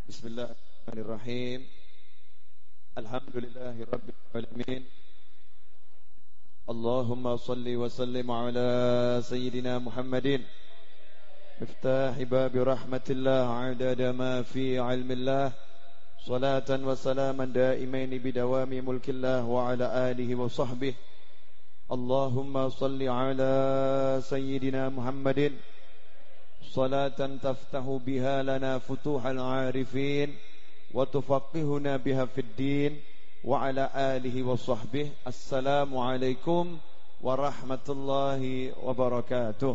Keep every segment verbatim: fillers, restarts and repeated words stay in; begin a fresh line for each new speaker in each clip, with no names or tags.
Bismillahirrahmanirrahim. Alhamdulillahi rabbil alamin. Allahumma salli wa sallim ala sayyidina Muhammadin miftahi babi rahmatillah adada ma fi ilmillah. Salatan wa salaman daimaini bidawami mulkillah wa ala alihi wa sahbihi. Allahumma salli ala sayyidina Muhammadin salatan taftahu biha lana futuhal arifin wa tufaqqihuna biha fid din wa ala alihi wa sahbihi. Assalamu alaikum warahmatullahi wabarakatuh.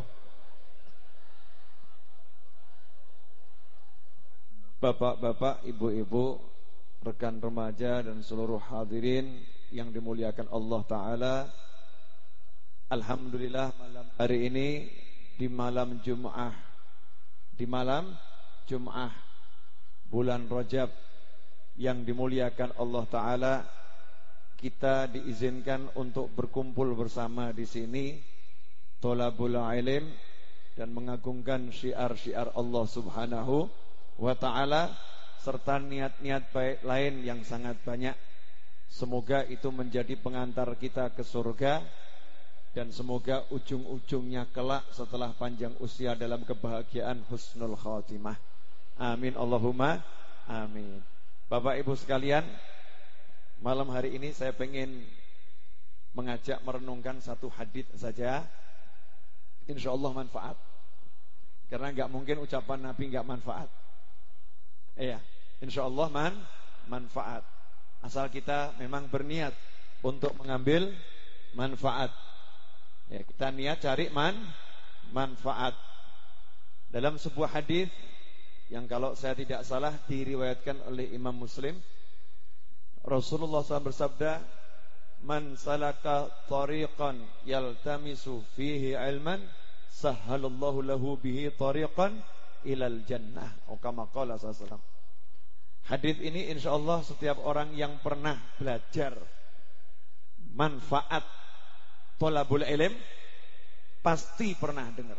Bapak-bapak, ibu-ibu, rekan remaja dan seluruh hadirin yang dimuliakan Allah Ta'ala, alhamdulillah malam hari ini di malam Jum'ah, di malam Jum'ah bulan Rajab yang dimuliakan Allah Ta'ala, kita diizinkan untuk berkumpul bersama di sini, thalabul ilm, dan mengagungkan syiar-syiar Allah Subhanahu wa ta'ala serta niat-niat baik lain yang sangat banyak. Semoga itu menjadi pengantar kita ke surga, dan semoga ujung-ujungnya kelak setelah panjang usia dalam kebahagiaan husnul khatimah. Amin Allahumma amin. Bapak Ibu sekalian, malam hari ini saya pengen mengajak merenungkan satu hadits saja. Insyaallah manfaat. Karena enggak mungkin ucapan Nabi enggak manfaat. Iya, insyaallah man manfaat. Asal kita memang berniat untuk mengambil manfaat. Ya, kita niat cari man manfaat. Dalam sebuah hadis yang kalau saya tidak salah diriwayatkan oleh Imam Muslim, Rasulullah shallallahu alaihi wasallam bersabda, "Man salaka tariqan yaltamisu fihi ilman, sahhalallahu lahu bihi tariqan ilal jannah." Oh, kama qala sallallahu alaihi wasallam. Hadis ini insyaallah setiap orang yang pernah belajar manfaat thalabul ilm pasti pernah dengar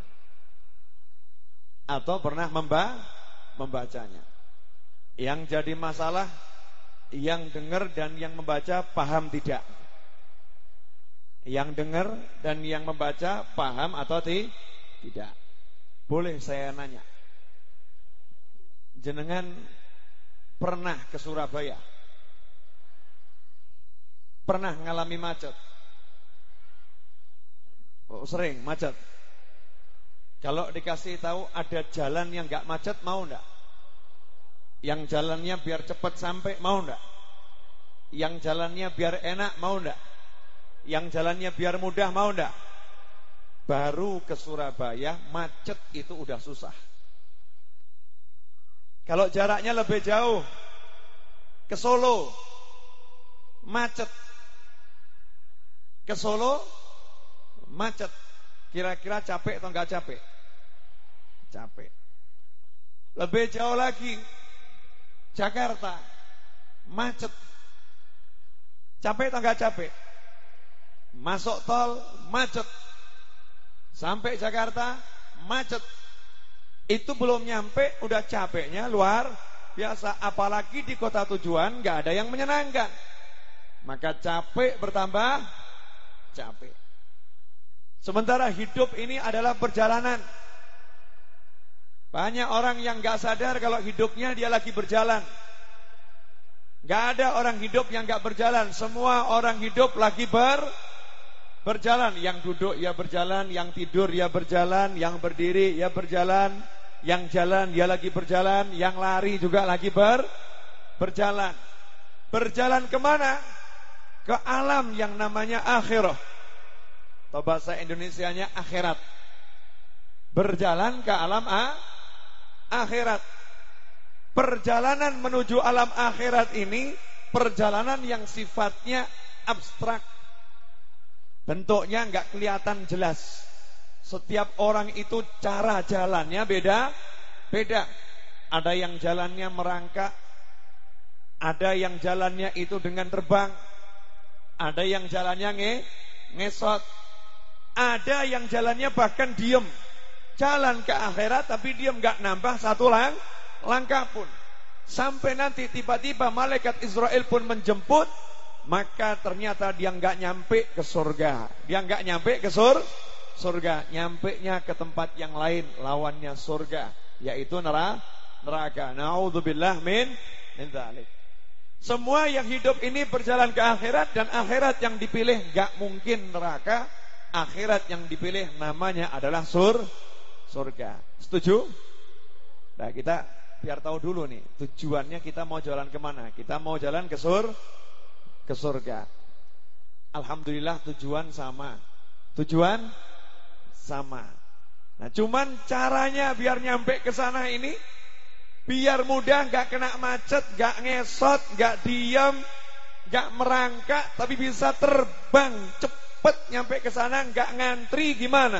atau pernah memba membacanya. Yang jadi masalah yang dengar dan yang membaca paham tidak. Yang dengar dan yang membaca paham atau ti? tidak. Boleh saya nanya, jenengan pernah ke Surabaya? Pernah ngalami macet? Oh, sering macet. Kalau dikasih tahu ada jalan yang gak macet, mau enggak? Yang jalannya biar cepat sampai, mau enggak? Yang jalannya biar enak, mau enggak? Yang jalannya biar mudah, mau enggak? Baru ke Surabaya, macet itu udah susah. Kalau jaraknya lebih jauh, ke Solo, macet. Ke Solo, macet. Kira-kira capek atau enggak capek? Capek. Lebih jauh lagi, Jakarta, macet. Capek atau enggak capek? Masuk tol, macet. Sampai Jakarta, macet. Itu belum nyampe, udah capeknya luar biasa. Apalagi di kota tujuan gak ada yang menyenangkan. Maka capek bertambah capek. Sementara hidup ini adalah perjalanan. Banyak orang yang gak sadar kalau hidupnya dia lagi berjalan. Gak ada orang hidup yang gak berjalan. Semua orang hidup lagi ber berjalan. Yang duduk ya berjalan, yang tidur ya berjalan, yang berdiri ya berjalan, yang jalan dia lagi berjalan, yang lari juga lagi ber berjalan. Berjalan kemana? Ke alam yang namanya akhirah. Atau bahasa Indonesianya akhirat. Berjalan ke alam a, akhirat. Perjalanan menuju alam akhirat ini perjalanan yang sifatnya abstrak. Bentuknya enggak kelihatan jelas. Setiap orang itu cara jalannya beda, beda. Ada yang jalannya merangkak, ada yang jalannya itu dengan terbang, ada yang jalannya nge, ngesot, ada yang jalannya bahkan diem. Jalan ke akhirat tapi diem, enggak nambah satu lang, langkah pun. Sampai nanti tiba-tiba malaikat Israel pun menjemput, maka ternyata dia nggak nyampe ke surga. Dia nggak nyampe ke sur, surga, nyampenya ke tempat yang lain, lawannya surga, yaitu neraka. Na'udzubillah min min dzalik. Semua yang hidup ini berjalan ke akhirat, dan akhirat yang dipilih nggak mungkin neraka. Akhirat yang dipilih namanya adalah sur, surga. Setuju? Nah, kita biar tahu dulu nih tujuannya, kita mau jalan kemana. Kita mau jalan ke sur, ke surga. Alhamdulillah tujuan sama. Tujuan sama. Nah, cuman caranya biar nyampe ke sana ini, biar mudah, gak kena macet, gak ngesot, gak diam, gak merangkak, tapi bisa terbang cepet nyampe ke sana, gak ngantri, gimana?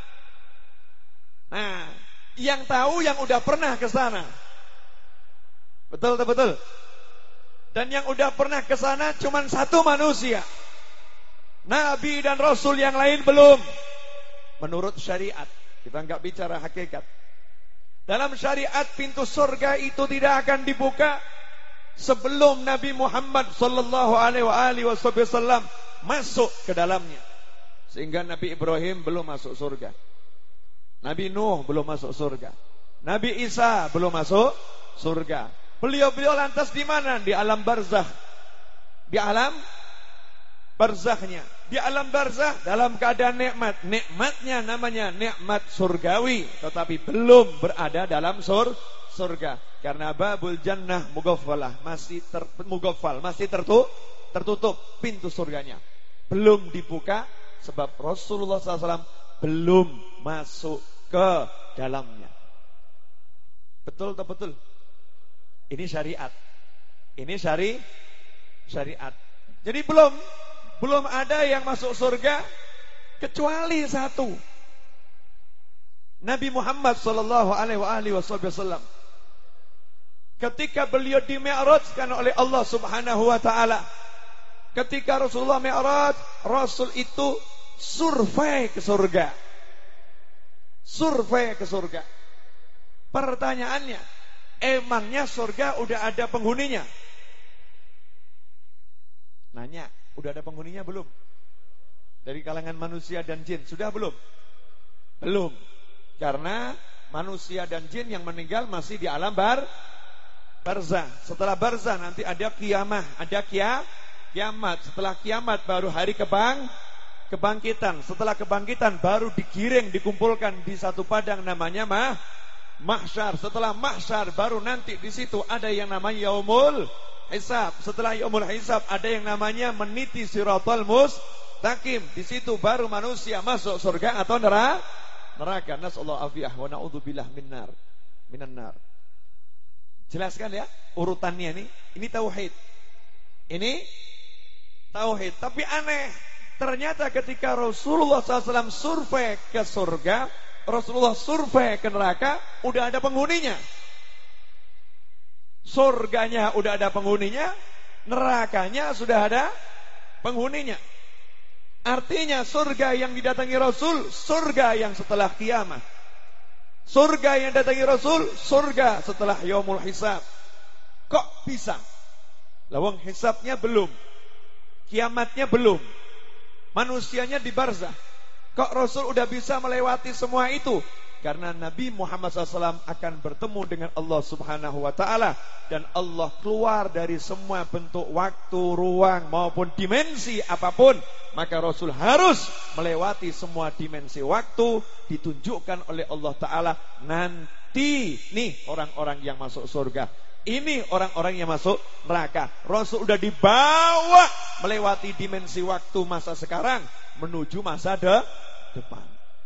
Nah, yang tahu yang udah pernah ke sana. Betul, betul, betul. Dan yang udah pernah ke sana cuman satu manusia. Nabi dan Rasul yang lain belum. Menurut syariat, kita nggak bicara hakikat. Dalam syariat pintu surga itu tidak akan dibuka sebelum Nabi Muhammad sallallahu alaihi wasallam masuk ke dalamnya. Sehingga Nabi Ibrahim belum masuk surga. Nabi Nuh belum masuk surga. Nabi Isa belum masuk surga. Beliau-beliau lantas di mana? Di alam barzakh. Di alam barzakhnya. Di alam barzakh dalam keadaan nikmat. Nikmatnya namanya nikmat surgawi, tetapi belum berada dalam sur surga. Karena babul jannah mugaffalah, masih ter mugaffal, masih tertutup, tertutup pintu surganya. Belum dibuka sebab Rasulullah sallallahu alaihi wasallam belum masuk ke dalamnya. Betul atau betul? Ini syariat. Ini syari syariat. Jadi belum belum ada yang masuk surga kecuali satu. Nabi Muhammad sallallahu alaihi wasallam. Ketika beliau di-mi'rajkan oleh Allah Subhanahu wa taala. Ketika Rasulullah mi'raj, Rasul itu survei ke surga. Survei ke surga. Pertanyaannya, emangnya surga udah ada penghuninya? Nanya, udah ada penghuninya belum? Dari kalangan manusia dan jin, sudah belum? Belum. Karena manusia dan jin yang meninggal masih di alam bar barzah. Setelah barzah nanti ada kiamah, ada kia, kiamat. Setelah kiamat baru hari kebang kebangkitan. Setelah kebangkitan baru digiring, dikumpulkan di satu padang namanya mah mahsyar. Setelah mahsyar baru nanti di situ ada yang namanya yaumul hisab. Setelah yaumul hisab ada yang namanya meniti siratal mustaqim. Di situ baru manusia masuk surga atau neraka. Neraka. Nasallahu afiyah wa na'udzubillah minnar. Minan nar. Jelaskan ya urutannya ini. Ini tauhid. Ini tauhid. Tapi aneh, ternyata ketika Rasulullah sallallahu alaihi wasallam survei ke surga, Rasulullah survei ke neraka, udah ada penghuninya. Surganya udah ada penghuninya, nerakanya sudah ada penghuninya. Artinya surga yang didatangi Rasul, surga yang setelah kiamat. Surga yang datangi Rasul, surga setelah yaumul hisab. Kok bisa? Lawang hisabnya belum, kiamatnya belum, manusianya di barzah. Kok Rasul udah bisa melewati semua itu? Karena Nabi Muhammad shallallahu alaihi wasallam akan bertemu dengan Allah subhanahu wa ta'ala. Dan Allah keluar dari semua bentuk waktu, ruang maupun dimensi apapun. Maka Rasul harus melewati semua dimensi waktu. Ditunjukkan oleh Allah ta'ala. Nanti nih orang-orang yang masuk surga, ini orang-orang yang masuk neraka. Rasul udah dibawa melewati dimensi waktu masa sekarang menuju masa de depan.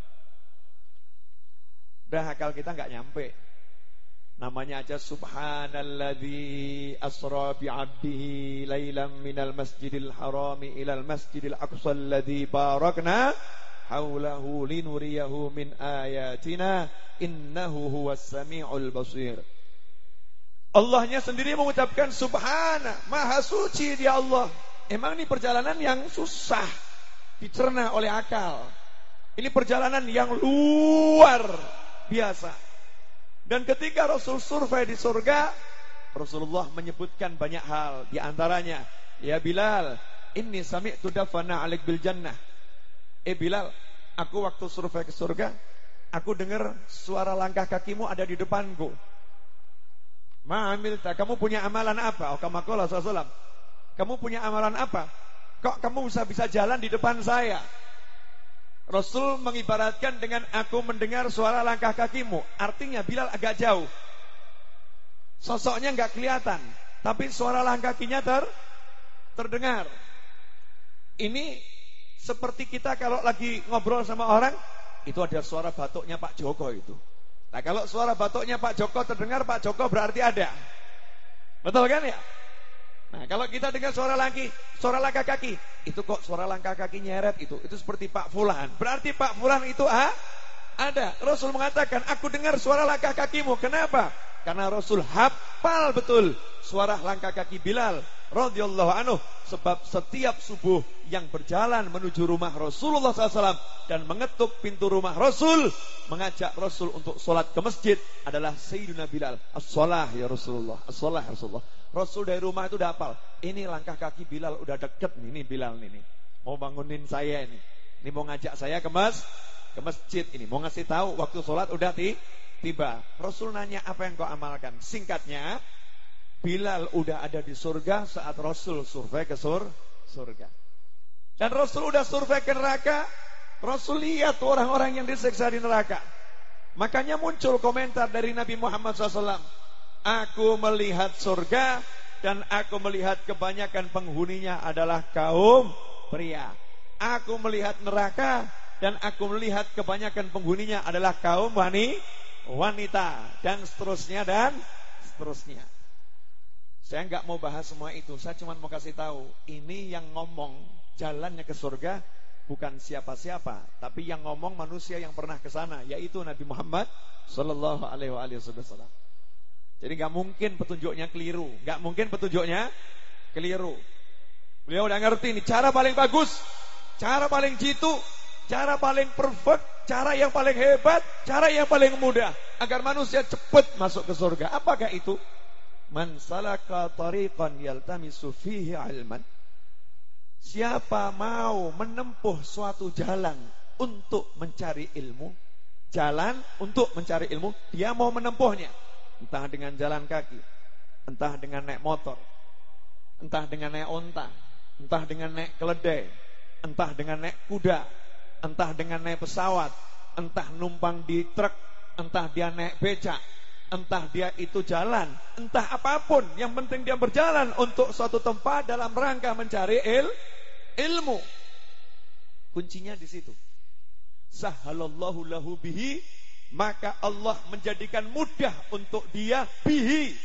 Udah akal kita nggak nyampe. Namanya aja subhanalladzi asra bi'abdihi lailan minal masjidil harami ilal masjidil aqsa alladzi barakna haulahu linuriyahu min ayatina innahu huwas samiul basir. Allahnya sendiri mengucapkan subhana, maha suci dia Allah. Emang ini perjalanan yang susah dicerna oleh akal. Ini perjalanan yang luar biasa. Dan ketika Rasul survei di surga, Rasulullah menyebutkan banyak hal. Di antaranya, ya Bilal, inni sami'tu dafana alik bil jannah. Eh Bilal, aku waktu survei ke surga, aku dengar suara langkah kakimu ada di depanku. Ma'amilta, kamu punya amalan apa? Oh, kama qala sallallahu alaihi wasallam. Kamu punya amalan apa? Kok kamu bisa bisa jalan di depan saya? Rasul mengibaratkan dengan aku mendengar suara langkah kakimu. Artinya Bilal agak jauh. Sosoknya enggak kelihatan, tapi suara langkah kakinya ter terdengar. Ini seperti kita kalau lagi ngobrol sama orang, itu ada suara batuknya Pak Joko itu. Nah, kalau suara batuknya Pak Joko terdengar, Pak Joko berarti ada. Betul kan ya? Nah, kalau kita dengar suara lagi, suara langkah kaki, itu kok suara langkah kaki nyeret itu, itu seperti Pak Fulan. Berarti Pak Fulan itu ah, ada. Rasul mengatakan, aku dengar suara langkah kakimu. Kenapa? Karena Rasul hafal betul suara langkah kaki Bilal radhiyallahu anhu. Sebab setiap subuh yang berjalan menuju rumah Rasulullah shallallahu alaihi wasallam dan mengetuk pintu rumah Rasul, mengajak Rasul untuk sholat ke masjid adalah Sayyidina Bilal. As-sholah ya Rasulullah, as-sholah ya Rasulullah. Rasul dari rumah itu udah hafal. Ini langkah kaki Bilal udah deket nih, ini Bilal nih, nih. Mau bangunin saya ini. Ini mau ngajak saya ke mas, ke masjid ini. Mau ngasih tahu waktu sholat udah ti, tiba. Rasul nanya, apa yang kau amalkan? Singkatnya, Bilal udah ada di surga saat Rasul survei ke sur, surga. Dan Rasul udah survei ke neraka. Rasul lihat orang-orang yang disiksa di neraka. Makanya muncul komentar dari Nabi Muhammad shallallahu alaihi wasallam. Aku melihat surga dan aku melihat kebanyakan penghuninya adalah kaum pria. Aku melihat neraka dan aku melihat kebanyakan penghuninya adalah kaum wanita. Dan seterusnya dan seterusnya. Saya nggak mau bahas semua itu. Saya cuma mau kasih tahu, ini yang ngomong jalannya ke surga bukan siapa-siapa, tapi yang ngomong manusia yang pernah ke sana, yaitu Nabi Muhammad sallallahu alaihi wasallam. Jadi nggak mungkin petunjuknya keliru, nggak mungkin petunjuknya keliru. Beliau udah ngerti ini cara paling bagus, cara paling jitu, cara paling perfect, cara yang paling hebat, cara yang paling mudah agar manusia cepat masuk ke surga. Apakah itu? Man salaka tariqan yaltamisu fihi ilman. Siapa mau menempuh suatu jalan untuk mencari ilmu, jalan untuk mencari ilmu, dia mau menempuhnya. Entah dengan jalan kaki, entah dengan naik motor, entah dengan naik onta, entah dengan naik keledai, entah dengan naik kuda, entah dengan naik pesawat, entah numpang di truk, entah dia naik becak, entah dia itu jalan, entah apapun, yang penting dia berjalan untuk suatu tempat dalam rangka mencari il, ilmu. Kuncinya di situ. Sahhalallahu lahu bihi, maka Allah menjadikan mudah untuk dia bihi.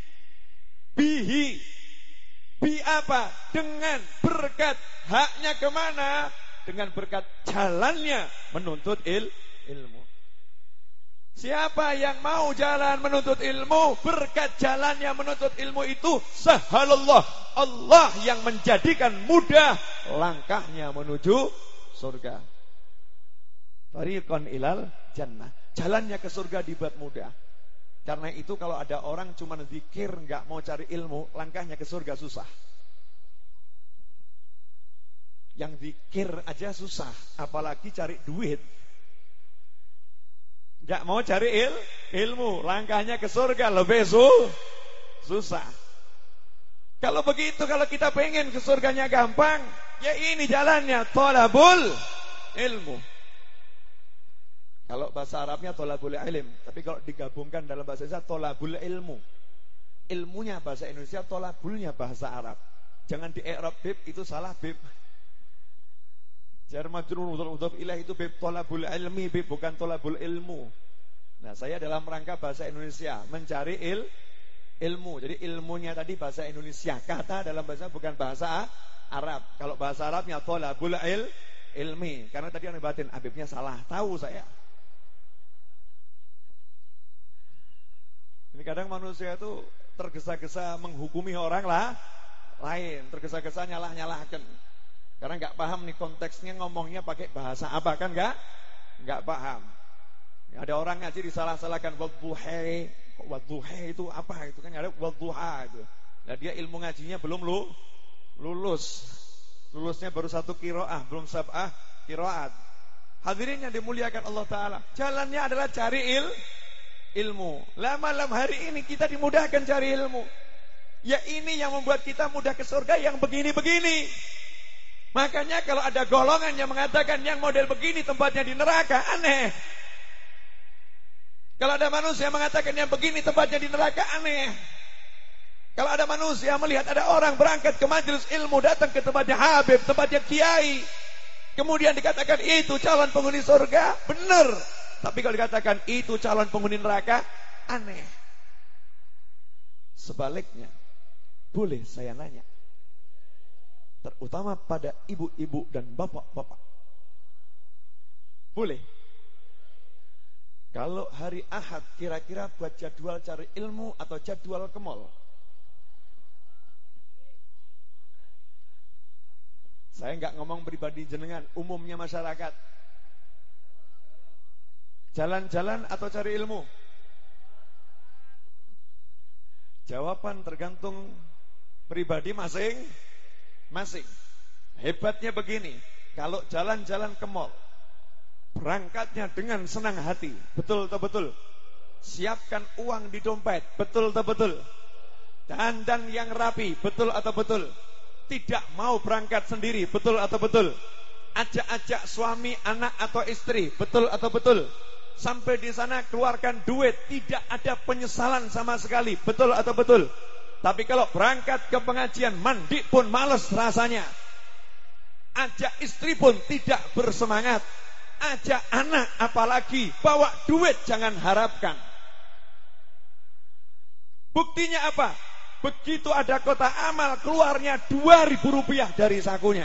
Bihi. Bi apa? Dengan berkat. Haknya kemana? Dengan berkat jalannya menuntut il, ilmu. Siapa yang mau jalan menuntut ilmu, berkat jalannya menuntut ilmu itu sahhalallah, Allah yang menjadikan mudah langkahnya menuju surga. Tariqan ilal jannah. Jalannya ke surga dibuat mudah. Karena itu kalau ada orang cuma zikir enggak mau cari ilmu, langkahnya ke surga susah. Yang zikir aja susah, apalagi cari duit. Enggak mau cari il, ilmu, langkahnya ke surga lebih su, susah. Kalau begitu, kalau kita pengen ke surganya gampang, ya ini jalannya, thalabul ilmu. Kalau bahasa Arabnya thalabul ilm, tapi kalau digabungkan dalam bahasa Indonesia thalabul ilmu. Ilmunya bahasa Indonesia, thalabulnya bahasa Arab. Jangan di i'rab bib, itu salah bib. Jar majrur mudhaf ilaih itu bib thalabul ilmi, bib bukan thalabul ilmu. Nah, saya dalam rangka bahasa Indonesia mencari il ilmu. Jadi ilmunya tadi bahasa Indonesia, kata dalam bahasa bukan bahasa Arab. Kalau bahasa Arabnya thalabul il ilmi. Karena tadi yang batin Habibnya salah, tahu saya. Ini kadang manusia itu tergesa-gesa menghukumi orang lah lain, tergesa-gesa nyalah-nyalahkan. Karena nggak paham nih konteksnya ngomongnya pakai bahasa apa, kan nggak nggak paham. Ada orang ngaji disalah-salahkan, wadduhai wadduha itu apa? Itu kan ada wadduha itu. Nah dia ilmu ngajinya belum lu lulus. Lulusnya baru satu qiraah, belum sab'ah qiraat. Hadirin yang dimuliakan Allah Ta'ala, jalannya adalah cari il, ilmu. Lah malam hari ini kita dimudahkan cari ilmu. Ya ini yang membuat kita mudah ke surga, yang begini-begini. Makanya kalau ada golongan yang mengatakan yang model begini tempatnya di neraka, aneh. Kalau ada manusia yang mengatakan yang begini tempatnya di neraka, aneh. Kalau ada manusia melihat ada orang berangkat ke majelis ilmu, datang ke tempatnya Habib, tempatnya Kiai, kemudian dikatakan itu calon penghuni surga, benar. Tapi kalau dikatakan itu calon penghuni neraka, aneh. Sebaliknya, boleh saya nanya, terutama pada ibu-ibu dan bapak-bapak, boleh? Kalau hari Ahad kira-kira buat jadwal cari ilmu atau jadwal ke mall? Saya nggak ngomong pribadi jenengan, umumnya masyarakat. Jalan-jalan atau cari ilmu? Jawaban tergantung pribadi masing-masing. Hebatnya begini, kalau jalan-jalan ke mall, berangkatnya dengan senang hati, betul atau betul? Siapkan uang di dompet, betul atau betul? Dandan yang rapi, betul atau betul? Tidak mau berangkat sendiri, betul atau betul? Ajak-ajak suami, anak atau istri, betul atau betul? Sampai di sana keluarkan duit, tidak ada penyesalan sama sekali, betul atau betul? Tapi kalau berangkat ke pengajian, mandi pun males rasanya. Ajak istri pun tidak bersemangat. Ajak anak apalagi, bawa duit jangan harapkan. Buktinya apa? Begitu ada kotak amal, keluarnya dua ribu rupiah dari sakunya.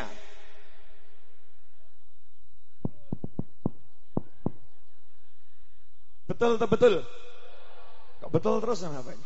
Betul atau betul? Kok betul terus sama apa ini?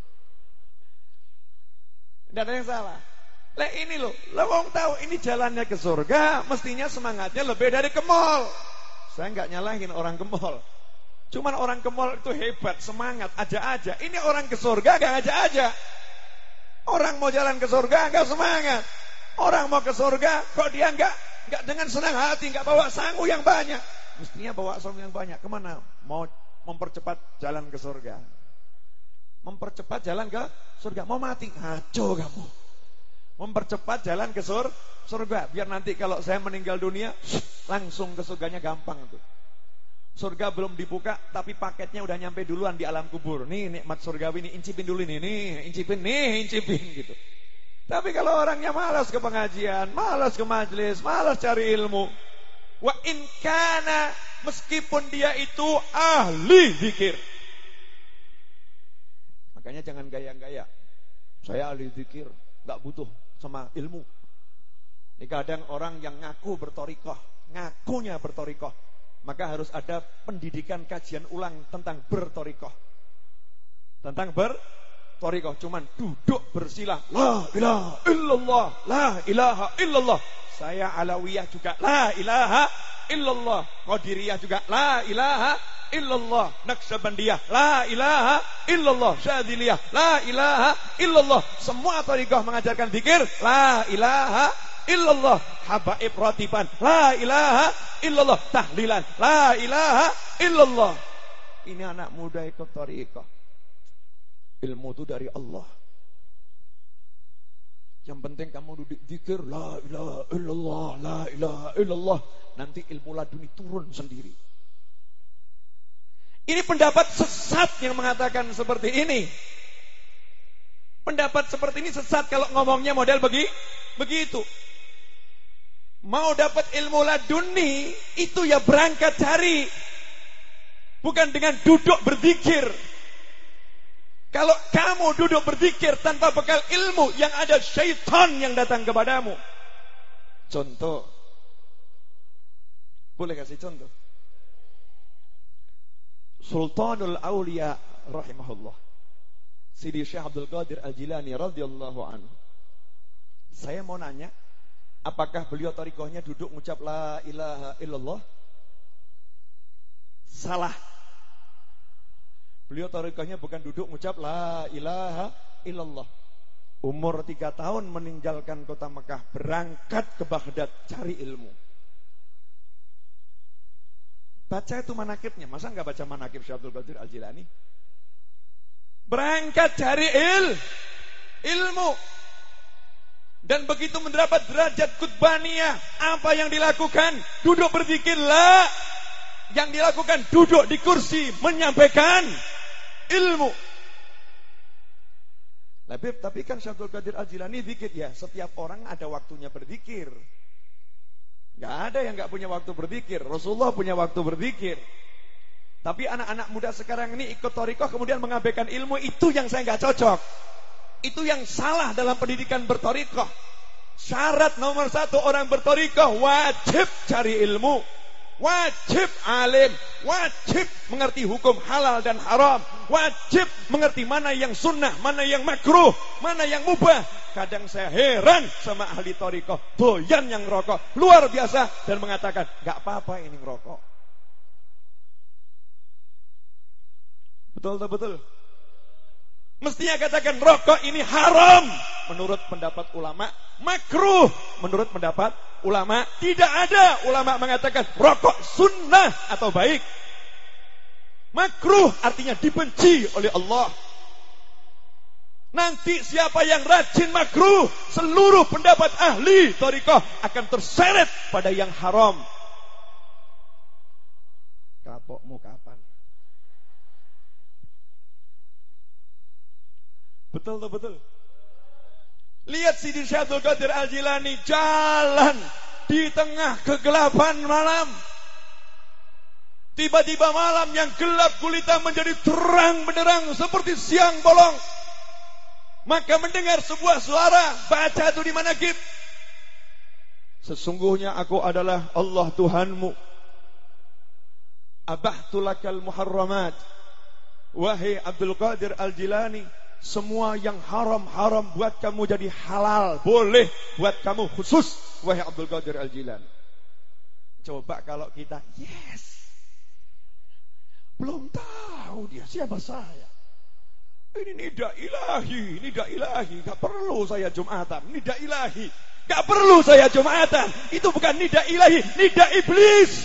Tidak ada yang salah. Lah ini loh, lo mau tahu ini jalannya ke surga, mestinya semangatnya lebih dari ke mall. Saya nggak nyalahin orang ke mall. Cuman orang ke mall itu hebat, semangat, aja-aja. Ini orang ke surga gak aja-aja. Orang mau jalan ke surga gak semangat. Orang mau ke surga kok dia gak, gak dengan senang hati, gak bawa sangu yang banyak. Mestinya bawa sangu yang banyak. Kemana? Mau mempercepat jalan ke surga. Mempercepat jalan ke surga. Mau mati? Ngaco kamu. Mempercepat jalan ke sur, surga. Biar nanti kalau saya meninggal dunia, langsung ke surganya gampang tuh. Surga belum dibuka, tapi paketnya udah nyampe duluan di alam kubur. Nih nikmat surgawi nih, incipin dulu nih, nih incipin, nih incipin gitu. Tapi kalau orangnya malas ke pengajian, malas ke majelis, malas cari ilmu, wa in kana, meskipun dia itu ahli zikir. Makanya jangan gaya-gaya. Saya ahli zikir, nggak butuh sama ilmu. Ini kadang orang yang ngaku bertorikoh, ngakunya bertorikoh, maka harus ada pendidikan kajian ulang tentang bertorikoh. Tentang bertorikoh. Cuman duduk bersilah, la ilaha illallah, la ilaha illallah. Saya Alawiyah juga la ilaha illallah. Qadiriyah juga la ilaha illallah. Naqsabandiyah la ilaha illallah. Syadziliyah la ilaha illallah. Semua torikoh mengajarkan zikir la ilaha illallah. Habaib ratiban la ilaha illallah. Tahlilan la ilaha illallah. Ini anak muda ikut thariqah. Ilmu itu dari Allah. Yang penting kamu duduk zikir la ilaha illallah, la ilaha illallah. Nanti ilmu laduni turun sendiri. Ini pendapat sesat yang mengatakan seperti ini. Pendapat seperti ini sesat kalau ngomongnya model begi, begitu. Mau dapat ilmu laduni, itu ya berangkat cari. Bukan dengan duduk berzikir. Kalau kamu duduk berzikir tanpa bekal ilmu, yang ada syaitan yang datang kepadamu. Contoh. Boleh kasih contoh? Sultanul Aulia rahimahullah, Sidi Syekh Abdul Qadir Al-Jilani radhiyallahu anhu. Saya mau nanya, apakah beliau thariqahnya duduk mengucap la ilaha illallah? Salah. Beliau thariqahnya bukan duduk ngucap la ilaha illallah. Umur tiga tahun meninggalkan kota Mekah, berangkat ke Baghdad cari ilmu. Baca itu manakibnya. Masa enggak baca manakib Syekh Abdul Qadir Al-Jilani? Berangkat cari il ilmu. Dan begitu mendapat derajat qutbaniyah, apa yang dilakukan? Duduk berzikir la. Yang dilakukan duduk di kursi menyampaikan ilmu. Tapi, tapi kan Syekh Abdul Qadir Al-Jilani zikir ya, setiap orang ada waktunya berzikir. Gak ada yang gak punya waktu berzikir. Rasulullah punya waktu berzikir. Tapi anak-anak muda sekarang ini ikut thariqah kemudian mengabaikan ilmu, itu yang saya gak cocok. Itu yang salah dalam pendidikan berthariqah. Syarat nomor satu orang berthariqah wajib cari ilmu. Wajib alim, wajib mengerti hukum halal dan haram, wajib mengerti mana yang sunnah, mana yang makruh, mana yang mubah. Kadang saya heran sama ahli thariqah, doyan yang ngerokok, luar biasa, dan mengatakan, gak apa-apa ini ngerokok. Betul tak betul? Mestinya katakan rokok ini haram menurut pendapat ulama, makruh menurut pendapat ulama. Tidak ada ulama mengatakan rokok sunnah atau baik. Makruh artinya dibenci oleh Allah. Nanti siapa yang rajin makruh, seluruh pendapat ahli thariqah akan terseret pada yang haram. Kapokmu kapan? Betul tak betul? Lihat Sidi Syekh Abdul Qadir Al-Jilani jalan di tengah kegelapan malam. Tiba-tiba malam yang gelap gulita menjadi terang benderang seperti siang bolong. Maka mendengar sebuah suara, baca itu di manakib. Sesungguhnya aku adalah Allah Tuhanmu. Abahtu lakal muharramat. Wahai Abdul Qadir Al-Jilani, semua yang haram-haram buat kamu jadi halal. Boleh buat kamu khusus, wahai Abdul Qadir Al-Jilani. Coba kalau kita, yes, belum tahu dia siapa saya. Ini nida ilahi, nida ilahi. Gak perlu saya Jumatan, nida ilahi. Gak perlu saya Jumatan. Itu bukan nida ilahi, nida iblis.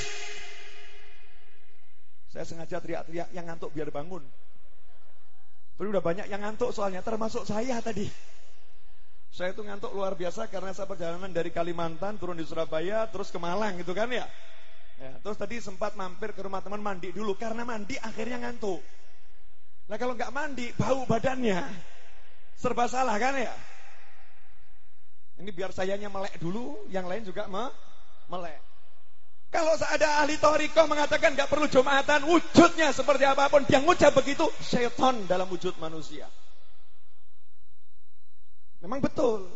Saya sengaja teriak-teriak yang ngantuk biar bangun. Tapi udah banyak yang ngantuk soalnya, termasuk saya tadi. Saya itu ngantuk luar biasa karena saya perjalanan dari Kalimantan turun di Surabaya terus ke Malang gitu kan ya. Ya, terus tadi sempat mampir ke rumah teman mandi dulu, karena mandi akhirnya ngantuk. Nah kalau nggak mandi bau badannya, serba salah kan ya. Ini biar sayanya melek dulu, yang lain juga me melek. Kalau ada ahli thariqah mengatakan nggak perlu Jumatan, wujudnya seperti apapun, dia ngucap begitu, syaitan dalam wujud manusia. Memang betul.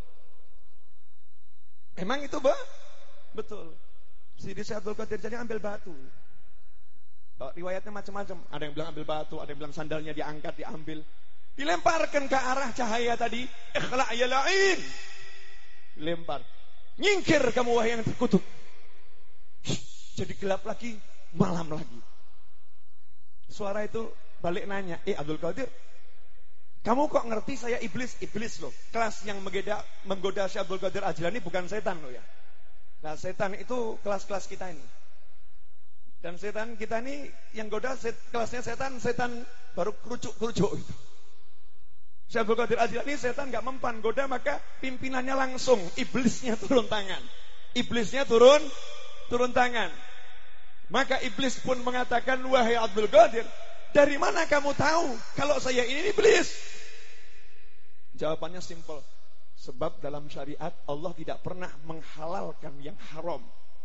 Memang itu bah? Betul. Sidi Syekh Abdul Qadir jadi ambil batu. Riwayatnya macam-macam. Ada yang bilang ambil batu, ada yang bilang sandalnya diangkat, diambil, dilemparkan ke arah cahaya tadi. Ikhla' ya la'in. Lempar. Nyingkir kamu wahai yang terkutuk. Jadi gelap lagi, malam lagi. Suara itu balik nanya, eh Abdul Qadir, kamu kok ngerti saya iblis? Iblis loh. Kelas yang menggoda, menggoda Syekh Abdul Qadir Al-Jilani bukan setan loh ya. Nah setan itu kelas-kelas kita ini. Dan setan kita ini yang goda set, kelasnya setan, setan baru kerucuk-kerucuk itu. Syekh Abdul Qadir Al-Jilani setan gak mempan goda, maka pimpinannya langsung, iblisnya turun tangan. Iblisnya turun turun tangan. Maka iblis pun mengatakan, wahai Abdul Qadir, dari mana kamu tahu kalau saya ini iblis? Jawabannya simpel. Sebab dalam syariat Allah tidak pernah menghalalkan yang haram.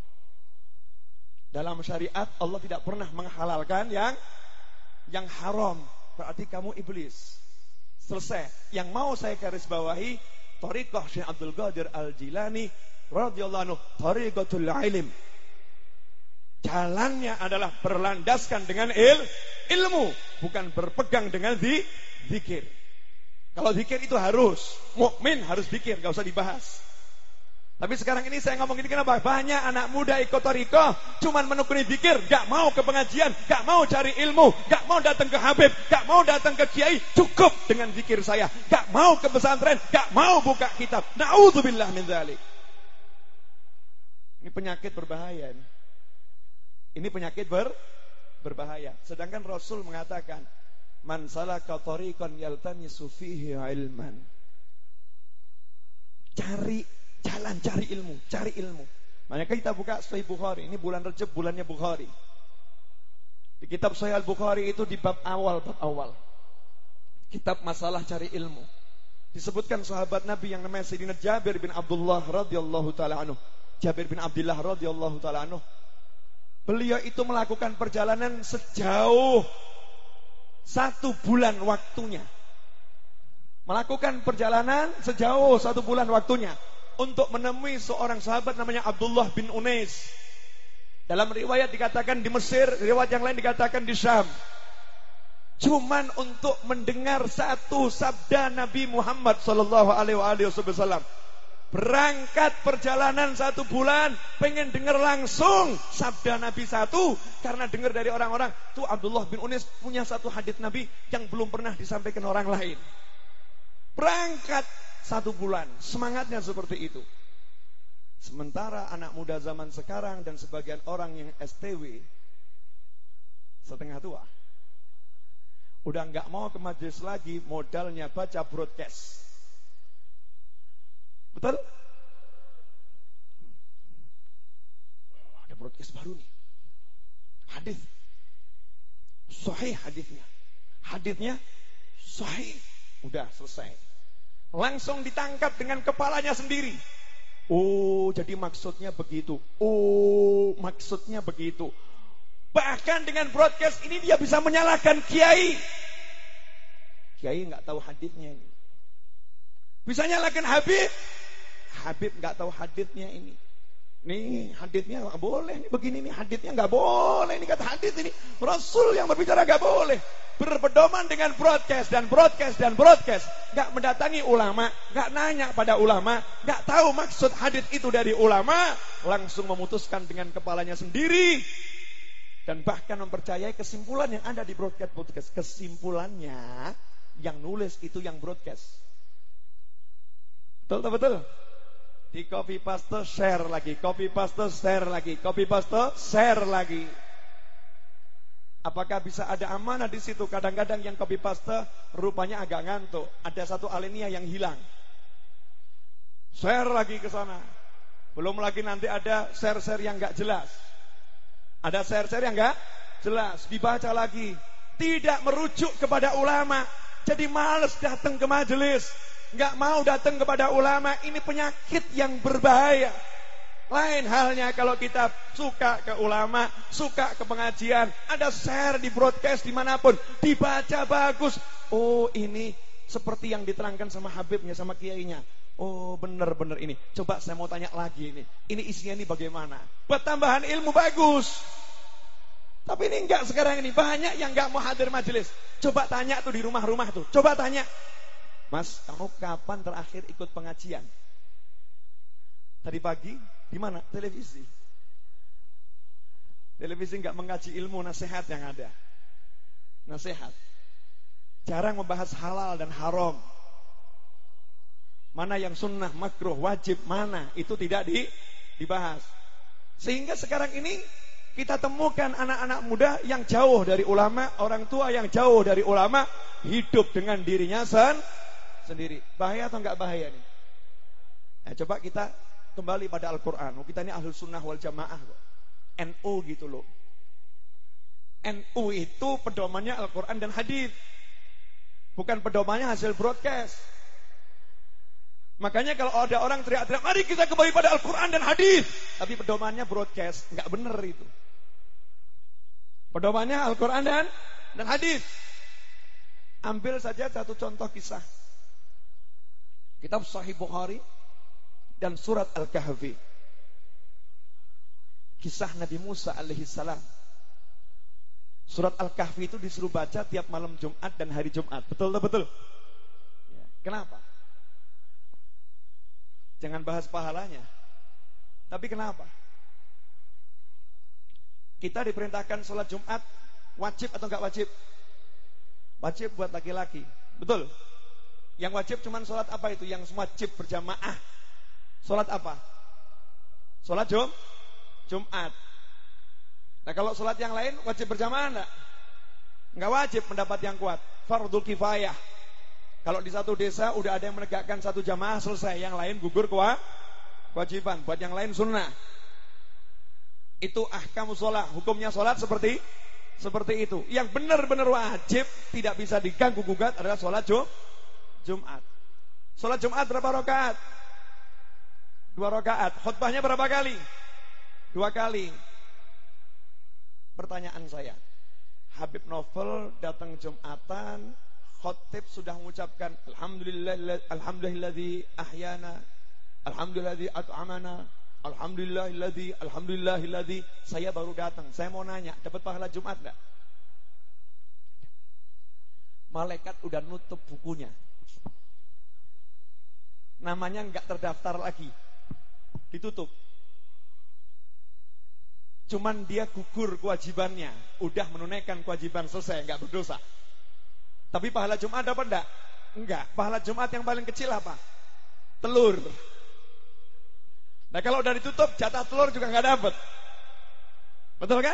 Dalam syariat Allah tidak pernah menghalalkan yang yang haram. Berarti kamu iblis. Selesai. Yang mau saya garis bawahi, thariqah Syekh Abdul Qadir Al-Jilani radhiyallahu anhu, thariqatul ilm. Jalannya adalah berlandaskan dengan il, ilmu, bukan berpegang dengan zi, zikir. Kalau zikir itu harus, mukmin harus zikir, gak usah dibahas. Tapi sekarang ini saya ngomong ini kenapa? Banyak anak muda ikut thariqah, cuman menekuni zikir, gak mau ke pengajian, gak mau cari ilmu, gak mau datang ke Habib, gak mau datang ke kiai, cukup dengan zikir saya. Gak mau ke pesantren, gak mau buka kitab. Na'udzubillah min dzalik. Ini penyakit berbahaya ini. Ini penyakit ber, berbahaya. Sedangkan Rasul mengatakan, man salaka thariqan yaltamisu fihi ilman. Cari jalan, cari ilmu, cari ilmu. Makanya kita buka Sahih Bukhari. Ini bulan Rajab, bulannya Bukhari. Di kitab Sahih Al-Bukhari itu di bab awal, bab awal. Kitab masalah cari ilmu. Disebutkan sahabat Nabi yang namanya Sayyidina Jabir bin Abdullah radhiyallahu taala anhu. Jabir bin Abdullah radhiyallahu taala anhu. Beliau itu melakukan perjalanan sejauh satu bulan waktunya. Melakukan perjalanan sejauh satu bulan waktunya untuk menemui seorang sahabat namanya Abdullah bin Unais. Dalam riwayat dikatakan di Mesir, riwayat yang lain dikatakan di Syam. Cuman untuk mendengar satu sabda Nabi Muhammad sallallahu alaihi wasallam. Berangkat perjalanan satu bulan, pengen dengar langsung sabda Nabi satu, karena dengar dari orang-orang tuh Abdullah bin Unais punya satu hadits Nabi yang belum pernah disampaikan orang lain. Berangkat satu bulan, semangatnya seperti itu. Sementara anak muda zaman sekarang dan sebagian orang yang S T W setengah tua, udah nggak mau ke majelis lagi, modalnya baca broadcast. Betul? Ada broadcast baru nih, hadis sahih, hadisnya hadisnya sahih, udah selesai. Langsung ditangkap dengan kepalanya sendiri. Oh, jadi maksudnya begitu. Oh, maksudnya begitu. Bahkan dengan broadcast ini dia bisa menyalahkan kiai. Kiai nggak tahu haditsnya ini. Bisa nyalahkan Habib. Habib nggak tahu haditsnya ini. Nih haditsnya nggak boleh. Nih begini nih haditsnya nggak boleh. Ini kata hadits ini Rasul yang berbicara nggak boleh. Berpedoman dengan broadcast dan broadcast dan broadcast, gak mendatangi ulama, gak nanya pada ulama, gak tahu maksud hadits itu dari ulama, langsung memutuskan dengan kepalanya sendiri, dan bahkan mempercayai kesimpulan yang ada di broadcast broadcast. Kesimpulannya yang nulis itu yang broadcast. Betul betul. Di copy paste share lagi, copy paste share lagi, copy paste share lagi. Apakah bisa ada amanah di situ? Kadang-kadang yang copy paste rupanya agak ngantuk. Ada satu alinea yang hilang. Share lagi ke sana. Belum lagi nanti ada share-share yang enggak jelas. Ada share-share yang enggak jelas. Dibaca lagi. Tidak merujuk kepada ulama. Jadi males datang ke majelis. Enggak mau datang kepada ulama. Ini penyakit yang berbahaya. Lain halnya kalau kita suka ke ulama, suka ke pengajian, ada share di broadcast dimanapun, dibaca bagus. Oh ini seperti yang diterangkan sama Habibnya, sama kiainya. Oh benar-benar ini. Coba saya mau tanya lagi ini. Ini isinya ini bagaimana? Buat tambahan ilmu bagus. Tapi ini enggak sekarang ini. Banyak yang enggak mau hadir majelis. Coba tanya tuh di rumah-rumah tuh. Coba tanya. Mas, kamu kapan terakhir ikut pengajian? Tadi pagi? Di mana? Televisi. Televisi nggak mengaji ilmu, nasihat yang ada. Nasihat. Jarang membahas halal dan haram. Mana yang sunnah, makruh, wajib, mana itu tidak di, dibahas. Sehingga sekarang ini kita temukan anak-anak muda yang jauh dari ulama, orang tua yang jauh dari ulama, hidup dengan dirinya sen, sendiri. Bahaya atau nggak bahaya nih? Nah, coba kita kembali pada Al-Quran. Kita ini ahlu sunnah wal jamaah kok. N U gitu loh. N U itu pedomannya Al-Quran dan hadis. Bukan pedomannya hasil broadcast. Makanya kalau ada orang teriak-teriak, mari kita kembali pada Al-Quran dan hadis, tapi pedomannya broadcast, nggak bener itu. Pedomannya Al-Quran dan dan hadis. Ambil saja satu contoh kisah. Kitab Sahih Bukhari dan surat Al-Kahfi. Kisah Nabi Musa alaihi salam. Surat Al-Kahfi itu disuruh baca tiap malam Jumat dan hari Jumat. Betul betul. Ya. Kenapa? Jangan bahas pahalanya.
Tapi kenapa? Kita diperintahkan sholat Jumat wajib atau enggak wajib? Wajib buat laki-laki. Betul? Yang wajib cuman sholat apa itu? Yang wajib berjamaah. Sholat apa? Sholat Jum? Jumat. Nah kalau sholat yang lain wajib berjamaah enggak? Enggak wajib, pendapat yang kuat. Fardhu kifayah. Kalau di satu desa udah ada yang menegakkan satu jamaah selesai, yang lain gugur kewajiban. Buat yang lain sunnah. Itu ahkamu sholat. Hukumnya sholat seperti seperti itu. Yang benar-benar wajib tidak bisa diganggu gugat adalah sholat Jum, Jumat. Sholat Jumat berapa rakaat? Dua rakaat. Khutbahnya berapa kali? Dua kali. Pertanyaan saya, Habib Novel datang Jumatan, khotib sudah mengucapkan Alhamdulillah, Alhamdulillahilladzi ahyana, Alhamdulillahilladzi at'amana, Alhamdulillahilladzi, Alhamdulillahilladzi. Saya baru datang, saya mau nanya, dapat pahala Jumat enggak? Malaikat udah nutup bukunya, namanya enggak terdaftar lagi, ditutup. Cuman dia gugur kewajibannya, udah menunaikan kewajiban, selesai, enggak berdosa. Tapi pahala Jumat dapat enggak? Enggak. Pahala Jumat yang paling kecil apa? Telur. Nah kalau udah ditutup, jatah telur juga enggak dapat. Betul kan?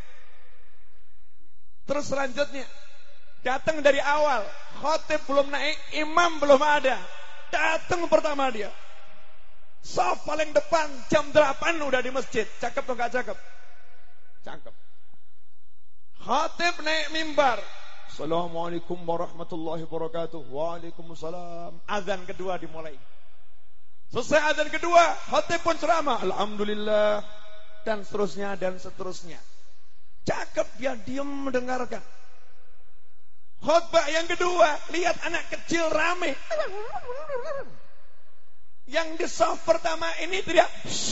Terus selanjutnya, datang dari awal, khotib belum naik, imam belum ada. Datang pertama dia, shaf paling depan, jam delapan udah di masjid. Cakep atau enggak cakep? Cakep. Khatib naik mimbar, Assalamualaikum warahmatullahi wabarakatuh. Waalaikumsalam. Azan kedua dimulai. Selesai azan kedua, khatib pun ceramah, Alhamdulillah, dan seterusnya dan seterusnya. Cakep, dia diam mendengarkan. Khutbah yang kedua, lihat anak kecil rame. Yang di shaf pertama ini teriak.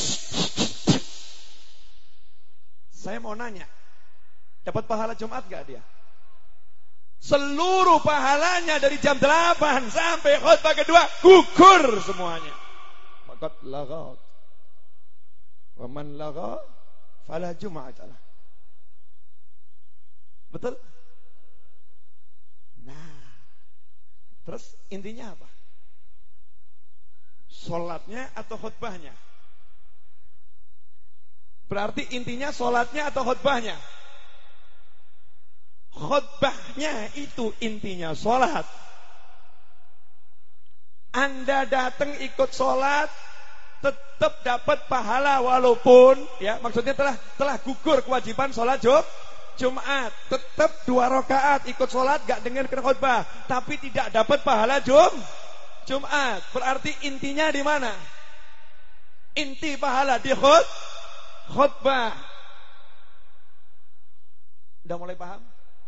Saya mau nanya, dapat pahala Jumat gak dia? Seluruh pahalanya dari jam delapan sampai khutbah kedua gugur semuanya. Faqad laghat. Wa man lagha fala jum'atalah. Betul? Nah, terus intinya apa? Sholatnya atau khutbahnya? Berarti intinya sholatnya atau khutbahnya? Khutbahnya itu intinya sholat. Anda datang ikut sholat, tetap dapat pahala walaupun, ya maksudnya telah telah gugur kewajiban sholat Jum, Jumat. Tetap dua rakaat ikut sholat, gak dengarkan khutbah, tapi tidak dapat pahala Jum, Jumat. Berarti intinya di mana? Inti pahala di khut, khutbah. Udah mulai paham?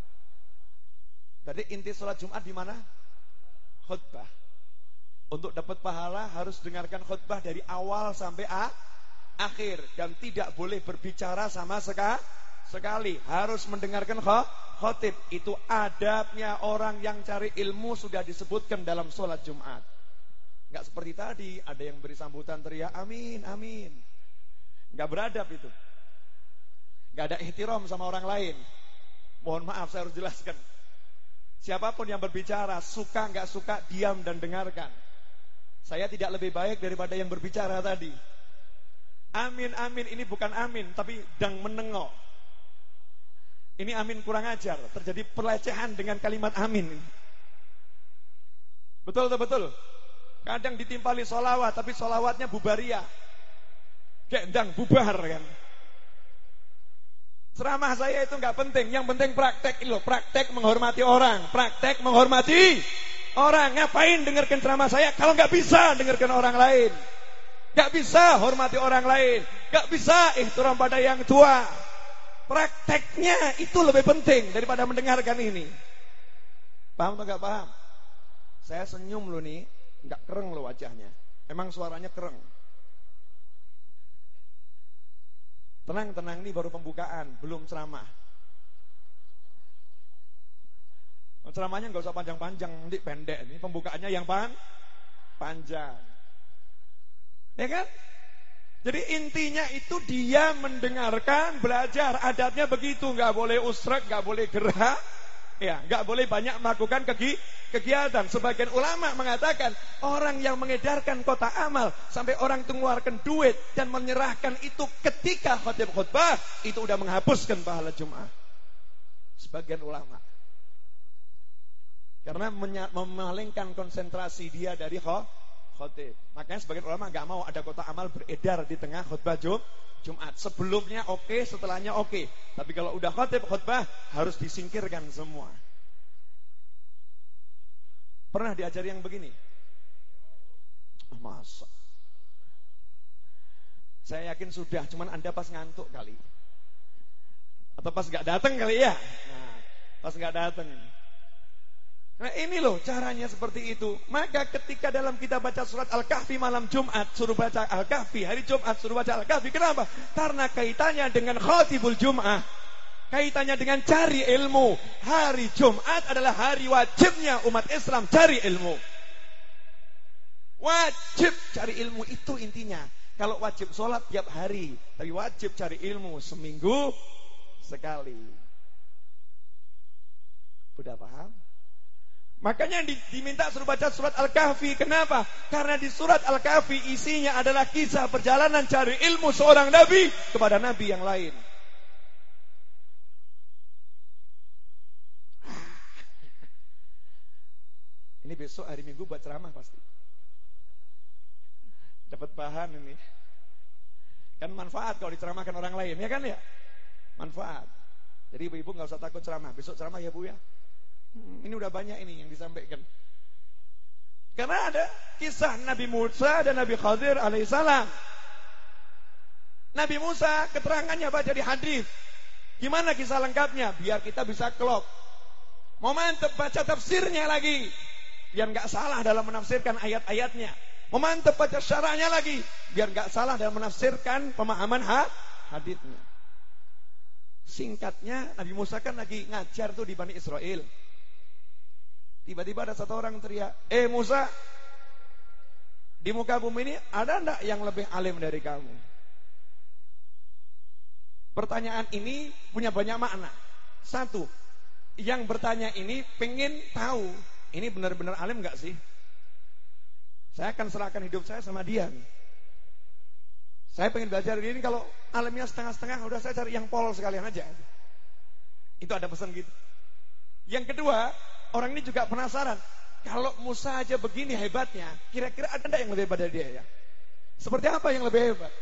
Tadi inti sholat Jumat di mana? Khutbah. Untuk dapat pahala harus dengarkan khutbah dari awal sampai a, akhir. Dan tidak boleh berbicara sama seka, sekali. Harus mendengarkan khotib. Itu adabnya orang yang cari ilmu, sudah disebutkan dalam sholat Jumat. Gak seperti tadi, ada yang beri sambutan teriak amin, amin. Gak beradab itu. Gak ada ihtiram sama orang lain. Mohon maaf, saya harus jelaskan. Siapapun yang berbicara, suka gak suka, diam dan dengarkan. Saya tidak lebih baik daripada yang berbicara tadi. Amin, amin, ini bukan amin, tapi dang menengok. Ini amin kurang ajar. Terjadi pelecehan dengan kalimat amin. Betul, betul, betul. Kadang ditimpali solawat, tapi solawatnya bubaria. Kayak dang bubar kan. Ceramah saya itu gak penting. Yang penting praktek itu, praktek menghormati orang, praktek menghormati orang. Ngapain dengarkan ceramah saya kalau gak bisa dengarkan orang lain? Gak bisa hormati orang lain, gak bisa ihtiram pada yang tua. Prakteknya itu lebih penting daripada mendengarkan ini. Paham atau gak paham? Saya senyum loh nih, gak kereng loh wajahnya. Emang suaranya kereng. Tenang-tenang, ini baru pembukaan, belum ceramah. Ceramahnya gak usah panjang-panjang, nanti pendek. Ini pembukaannya yang pan, panjang. Ya kan? Jadi intinya itu dia mendengarkan, belajar. Adabnya begitu, nggak boleh usrek, nggak boleh gerak, ya, nggak boleh banyak melakukan kegi kegiatan. Sebagian ulama mengatakan orang yang mengedarkan kotak amal sampai orang itu mengeluarkan duit dan menyerahkan itu ketika khatib khutbah, itu udah menghapuskan pahala Jum'ah. Sebagian ulama. Karena memalingkan konsentrasi dia dari khatib. Makanya sebagian ulama nggak mau ada kotak amal beredar di tengah khutbah Jum Jumat. Sebelumnya oke, okay, setelahnya oke. Okay. Tapi kalau udah khatib khutbah harus disingkirkan semua. Pernah diajari yang begini? Masa? Saya yakin sudah, cuman Anda pas ngantuk kali. Atau pas nggak datang kali ya? Nah, pas nggak datang. Nah ini loh caranya seperti itu. Maka ketika dalam kita baca surat Al-Kahfi malam Jumat, suruh baca Al-Kahfi, hari Jumat suruh baca Al-Kahfi. Kenapa? Karena kaitannya dengan khatibul Jum'ah, kaitannya dengan cari ilmu. Hari Jumat adalah hari wajibnya umat Islam cari ilmu. Wajib cari ilmu, itu intinya. Kalau wajib sholat tiap hari, tapi wajib cari ilmu seminggu sekali. Udah paham? Makanya diminta suruh baca surat Al-Kahfi. Kenapa? Karena di surat Al-Kahfi isinya adalah kisah perjalanan cari ilmu seorang nabi kepada nabi yang lain. Ini besok hari Minggu buat ceramah pasti. Dapat bahan ini. Kan manfaat kalau diceramahkan orang lain, ya kan ya? Manfaat. Jadi ibu-ibu gak usah takut ceramah. Besok ceramah ya Bu ya. Hmm, ini udah banyak ini yang disampaikan. Karena ada kisah Nabi Musa dan Nabi Khadir alaihissalam. Nabi Musa keterangannya baca di hadis. Gimana kisah lengkapnya? Biar kita bisa klop. Mau mantep baca tafsirnya lagi, biar nggak salah dalam menafsirkan ayat-ayatnya. Mau mantep baca syarahnya lagi, biar nggak salah dalam menafsirkan pemahaman ha hadisnya. Singkatnya, Nabi Musa kan lagi ngajar tuh di Bani Israel. Tiba-tiba ada satu orang teriak, "Eh Musa, di muka bumi ini ada enggak yang lebih alim dari kamu?" Pertanyaan ini punya banyak makna. Satu, yang bertanya ini pengen tahu, ini benar-benar alim enggak sih? Saya akan serahkan hidup saya sama dia. Saya pengen belajar ini, kalau alimnya setengah-setengah, udah saya cari yang pol sekalian aja. Itu ada pesan gitu. Yang kedua, orang ini juga penasaran, kalau Musa aja begini hebatnya, kira-kira ada enggak yang lebih hebat dari dia ya? Seperti apa yang lebih hebat?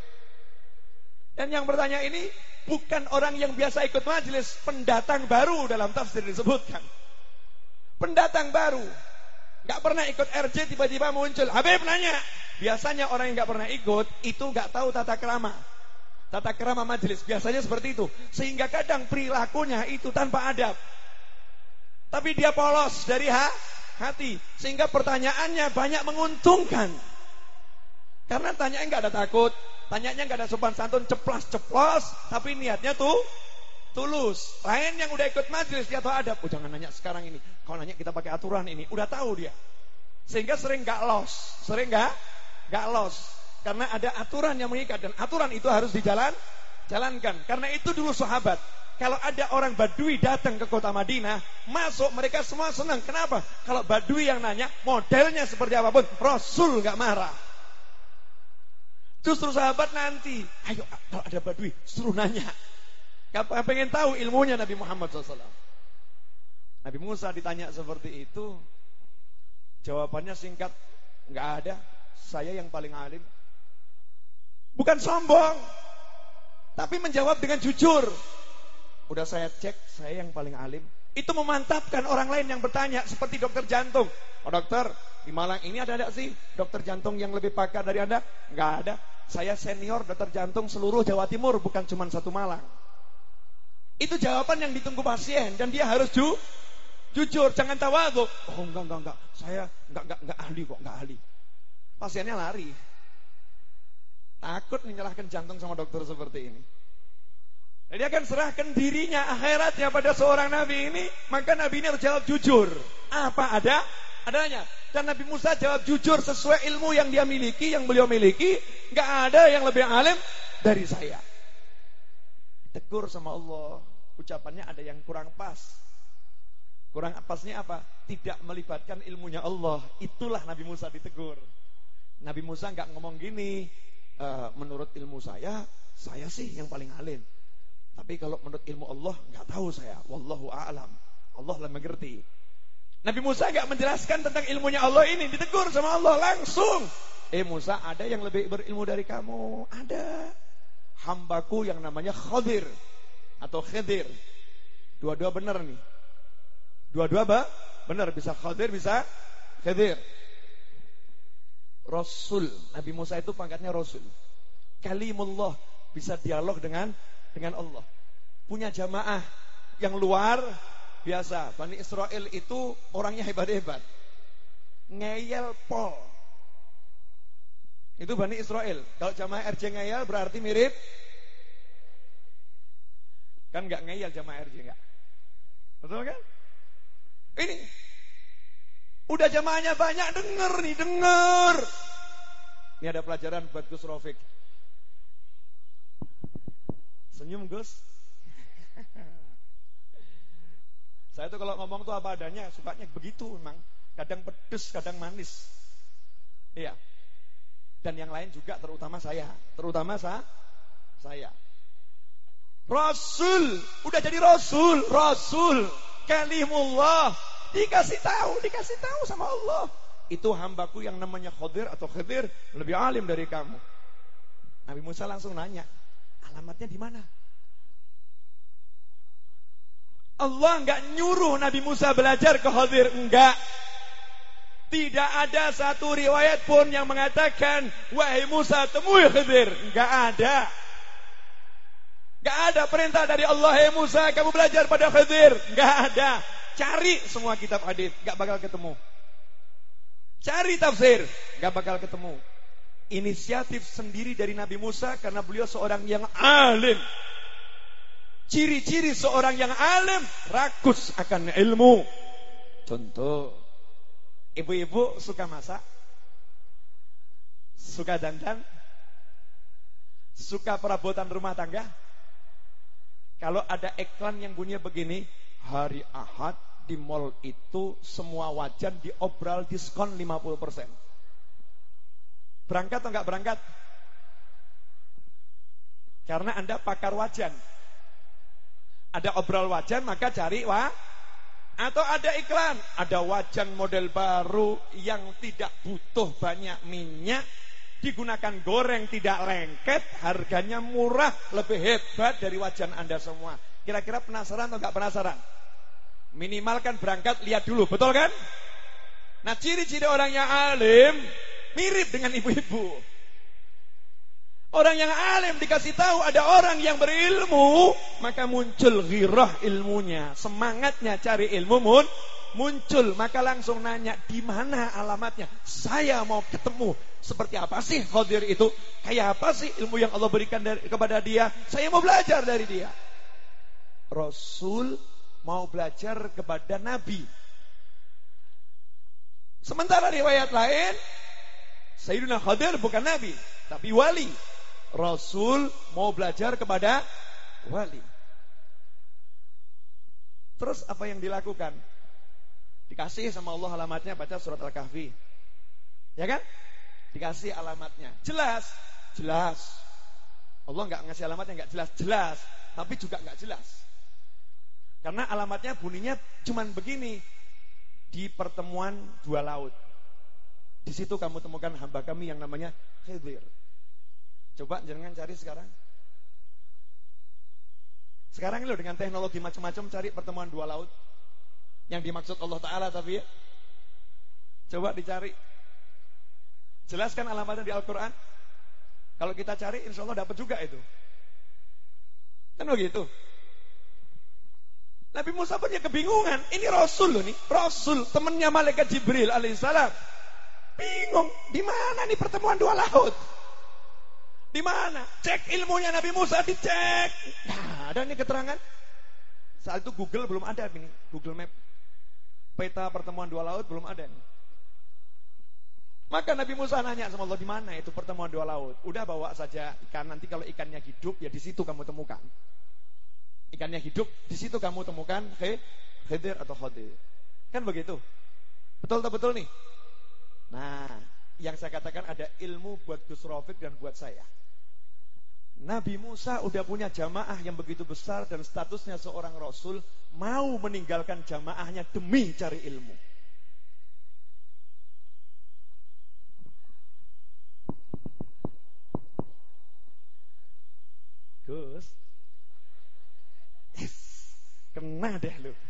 Dan yang bertanya ini bukan orang yang biasa ikut majelis, pendatang baru dalam tafsir disebutkan. Pendatang baru, gak pernah ikut R J, tiba-tiba muncul. Habib nanya, biasanya orang yang gak pernah ikut itu gak tahu tata krama, tata krama majelis. Biasanya seperti itu, sehingga kadang perilakunya itu tanpa adab. Tapi dia polos dari ha, hati, sehingga pertanyaannya banyak menguntungkan. Karena tanyanya nggak ada takut, tanyanya nggak ada sopan santun, ceplas-ceplos, tapi niatnya tuh tulus. Lain yang udah ikut majelis, dia tahu adab. Oh jangan nanya sekarang ini, kalau nanya kita pakai aturan ini, udah tahu dia. Sehingga sering nggak los, sering nggak nggak los, karena ada aturan yang mengikat dan aturan itu harus dijalan, jalankan. Karena itu dulu sahabat. Kalau ada orang Badui datang ke kota Madinah, masuk, mereka semua senang. Kenapa? Kalau Badui yang nanya, modelnya seperti apapun, Rasul gak marah. Justru sahabat nanti, ayo kalau ada Badui, suruh nanya. Gak pengen tahu ilmunya Nabi Muhammad shallallahu alaihi wasallam. Nabi Musa ditanya seperti itu, jawabannya singkat, gak ada, saya yang paling alim. Bukan sombong, tapi menjawab dengan jujur. Udah saya cek, saya yang paling alim. Itu memantapkan orang lain yang bertanya, seperti dokter jantung. Oh dokter, di Malang ini ada enggak sih dokter jantung yang lebih pakar dari Anda? Enggak ada. Saya senior dokter jantung seluruh Jawa Timur, bukan cuma satu Malang. Itu jawaban yang ditunggu pasien, dan dia harus ju jujur, jangan tawadhu. Oh enggak, enggak, enggak. Saya enggak, enggak, enggak ahli kok, enggak ahli. Pasiennya lari. Takut menyalahkan jantung sama dokter seperti ini. Dia akan serahkan dirinya, akhiratnya pada seorang nabi ini. Maka nabi ini harus jawab jujur, apa ada adanya. Dan Nabi Musa jawab jujur sesuai ilmu yang dia miliki, yang beliau miliki. Gak ada yang lebih alim dari saya. Tegur sama Allah. Ucapannya ada yang kurang pas. Kurang pasnya apa? Tidak melibatkan ilmunya Allah. Itulah Nabi Musa ditegur. Nabi Musa gak ngomong gini, e, menurut ilmu saya, saya sih yang paling alim. Tapi kalau menurut ilmu Allah, gak tahu saya. Wallahu a'lam. Allah lah mengerti. Nabi Musa gak menjelaskan tentang ilmunya Allah ini. Ditegur sama Allah langsung. Eh Musa, ada yang lebih berilmu dari kamu? Ada. Hambaku yang namanya Khadir. Atau Khidir. Dua-dua benar nih. Dua-dua apa? Benar. Bisa Khadir, bisa Khidir. Rasul. Nabi Musa itu pangkatnya Rasul. Kalimullah. Bisa dialog dengan dengan Allah. Punya jamaah yang luar biasa. Bani Israel itu orangnya hebat-hebat. Ngeyel pol. Itu Bani Israel. Kalau jamaah R J ngeyel berarti mirip. Kan enggak ngeyel jamaah R J enggak. Betul kan? Ini. Udah jamaahnya banyak, denger nih, denger. Ini ada pelajaran buat Gus Rafiq. Senyum Gus. Saya tuh kalau ngomong tuh apa adanya, sukanya begitu memang. Kadang pedes, kadang manis. Iya. Dan yang lain juga, terutama saya. Terutama sa saya. Rasul, udah jadi Rasul, Rasul, Kalimullah. Dikasih tahu, dikasih tahu sama Allah. Itu hambaku yang namanya Khadir atau Khidir lebih alim dari kamu. Nabi Musa langsung nanya, alamatnya di mana? Allah enggak nyuruh Nabi Musa belajar ke Khadir, enggak. Tidak ada satu riwayat pun yang mengatakan, wahai Musa temui Khidir, enggak ada. Enggak ada perintah dari Allah, hai Musa kamu belajar pada Khidir, enggak ada. Cari semua kitab hadis, enggak bakal ketemu. Cari tafsir, enggak bakal ketemu. Inisiatif sendiri dari Nabi Musa karena beliau seorang yang alim. Ciri-ciri seorang yang alim, rakus akan ilmu. Contoh, ibu-ibu suka masak, suka dandan, suka perabotan rumah tangga. Kalau ada iklan yang bunyinya begini, hari Ahad di mall itu semua wajan diobral diskon lima puluh persen. Berangkat atau enggak berangkat? Karena Anda pakar wajan. Ada obral wajan maka cari wah. Atau ada iklan, ada wajan model baru yang tidak butuh banyak minyak, digunakan goreng tidak lengket, harganya murah, lebih hebat dari wajan Anda semua. Kira-kira penasaran atau enggak penasaran? Minimal kan berangkat lihat dulu, betul kan? Nah ciri-ciri orang yang alim mirip dengan ibu-ibu. Orang yang alim dikasih tahu ada orang yang berilmu, maka muncul ghirah ilmunya, semangatnya cari ilmu mun, muncul, maka langsung nanya di mana alamatnya. Saya mau ketemu. Seperti apa sih Khadir itu? Kayak apa sih ilmu yang Allah berikan dari, kepada dia? Saya mau belajar dari dia. Rasul mau belajar kepada Nabi. Sementara riwayat lain, Sayyidina Khadir bukan Nabi, tapi wali. Rasul mau belajar kepada wali. Terus apa yang dilakukan? Dikasih sama Allah alamatnya, baca surat Al-Kahfi. Ya kan? Dikasih alamatnya. Jelas, jelas. Allah enggak ngasih alamatnya enggak jelas-jelas, tapi juga enggak jelas. Karena alamatnya bunyinya cuman begini. Di pertemuan dua laut. Di situ kamu temukan hamba kami yang namanya Khidir. Coba jangan cari sekarang. Sekarang ini loh dengan teknologi macam-macam cari pertemuan dua laut. Yang dimaksud Allah Ta'ala tapi ya. Coba dicari. Jelaskan alamatnya di Al-Quran. Kalau kita cari insya Allah dapat juga itu. Kan begitu. Nabi Musa punya kebingungan. Ini Rasul loh nih. Rasul temannya malaikat Jibril alaihissalam. Bingung. Di mana nih pertemuan dua laut? Di mana? Cek ilmunya Nabi Musa, dicek. Nah, ada nih keterangan. Saat itu Google belum ada ini, Google Map. Peta pertemuan dua laut belum ada nih. Maka Nabi Musa nanya sama Allah, di mana itu pertemuan dua laut? Udah bawa saja ikan, nanti kalau ikannya hidup ya di situ kamu temukan. Ikannya hidup, di situ kamu temukan Khidir atau Khadir. Kan begitu. Betul tak betul nih? Nah, yang saya katakan ada ilmu buat Gus Rafiq dan buat saya. Nabi Musa udah punya jamaah yang begitu besar dan statusnya seorang rasul, mau meninggalkan jamaahnya demi cari ilmu. Gus, yes, kena deh lu.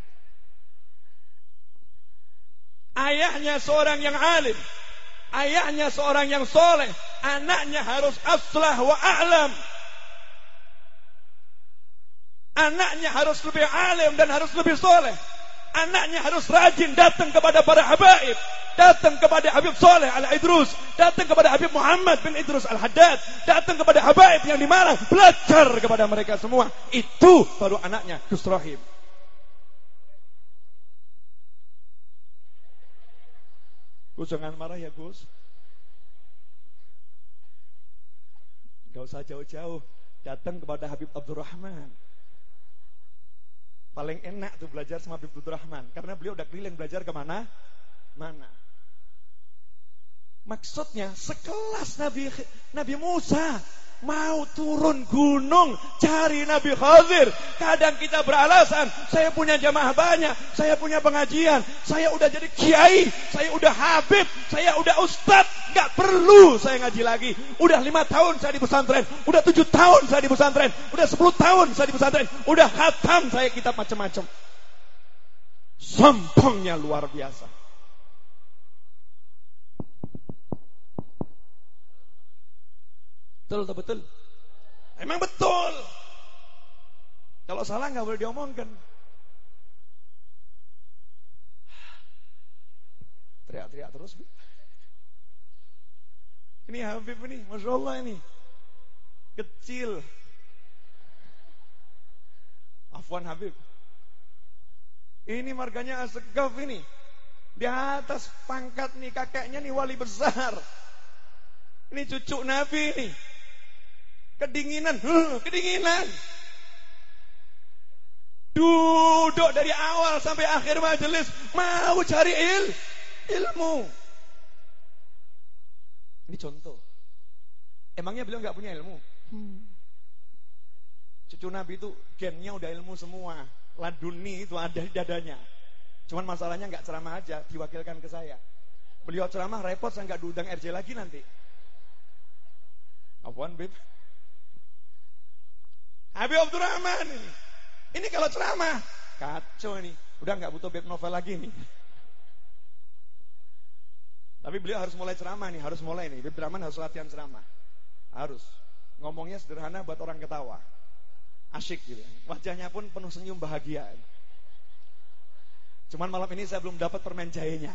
Ayahnya seorang yang alim, ayahnya seorang yang soleh, anaknya harus aslah wa a'lam. Anaknya harus lebih alim dan harus lebih soleh. Anaknya harus rajin datang kepada para habaib, datang kepada Habib Soleh Al-Idrus, datang kepada Habib Muhammad bin Idrus Al-Haddad, datang kepada habaib yang di Malang, belajar kepada mereka semua. Itu baru anaknya Gus Rahim. Gus jangan marah ya Gus. Gak usah jauh-jauh, datang kepada Habib Abdurrahman. Paling enak tuh belajar sama Habib Abdurrahman, karena beliau udah keliling belajar kemana? Mana? Maksudnya sekelas Nabi Nabi Musa mau turun gunung cari Nabi Khadir. Kadang kita beralasan, saya punya jamaah banyak, saya punya pengajian, saya udah jadi kiai, saya udah habib, saya udah ustadz, gak perlu saya ngaji lagi. Udah lima tahun saya di pesantren, udah tujuh tahun saya di pesantren, udah sepuluh tahun saya di pesantren, udah khatam saya kitab macam-macam. Sombongnya luar biasa. Betul atau betul? Emang betul. Kalau salah nggak boleh diomongkan. Teriak-teriak terus. Ini Habib ini, Masya Allah ini. Kecil. Afwan Habib. Ini marganya Asegaf ini. Di atas pangkat nih kakeknya nih wali besar. Ini cucu Nabi nih. Kedinginan, huh, kedinginan. Duduk dari awal sampai akhir majelis mau cari il, ilmu. Ini contoh. Emangnya beliau nggak punya ilmu? Hmm. Cucu Nabi itu gennya udah ilmu semua. Laduni itu ada di dadanya. Cuman masalahnya nggak ceramah aja, diwakilkan ke saya. Beliau ceramah repot, saya nggak diundang R J lagi nanti. Apaan, Bib? Habib Abdurrahman ini. Ini kalau ceramah kacau ini. Udah nggak butuh Bib novel lagi nih. Tapi beliau harus mulai ceramah nih, harus mulai nih. Bib Abdurrahman harus latihan ceramah. Harus. Ngomongnya sederhana buat orang ketawa. Asyik gitu. Wajahnya pun penuh senyum bahagia. Cuman malam ini saya belum dapat permen jahenya.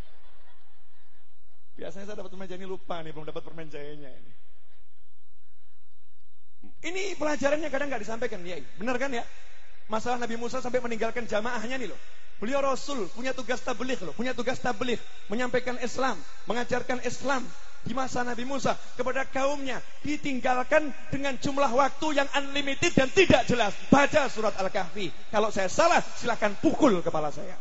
Biasanya saya dapat permen jahe ini, lupa nih, belum dapat permen jahenya ini. Ini pelajarannya kadang nggak disampaikan, ya, benar kan ya? Masalah Nabi Musa sampai meninggalkan jamaahnya nih loh. Beliau Rasul, punya tugas tabligh loh, punya tugas tabligh, menyampaikan Islam, mengajarkan Islam di masa Nabi Musa kepada kaumnya, ditinggalkan dengan jumlah waktu yang unlimited dan tidak jelas. Baca surat Al-Kahfi. Kalau saya salah, silakan pukul kepala saya.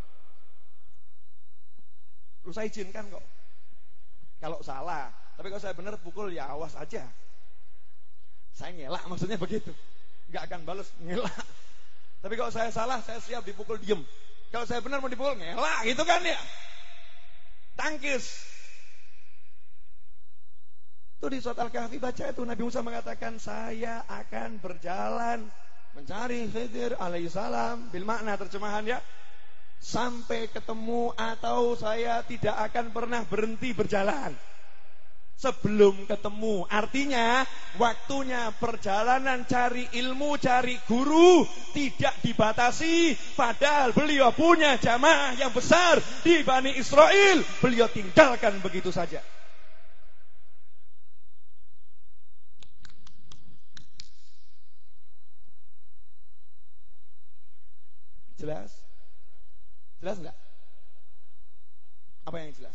Terus saya izinkan kok. Kalau salah, tapi kalau saya benar pukul ya awas aja. Saya ngelak maksudnya begitu. Gak akan balas, ngelak. Tapi kalau saya salah, saya siap dipukul diem. Kalau saya benar mau dipukul, ngelak gitu kan ya. Tangkis. Itu di surat Al-Kahfi baca itu, Nabi Musa mengatakan, saya akan berjalan mencari Khidir alaihissalam. Bil makna terjemahan ya, sampai ketemu atau saya tidak akan pernah berhenti berjalan sebelum ketemu. Artinya waktunya perjalanan cari ilmu, cari guru tidak dibatasi. Padahal beliau punya jamaah yang besar di Bani Israel, beliau tinggalkan begitu saja. Jelas? Jelas enggak? Apa yang jelas?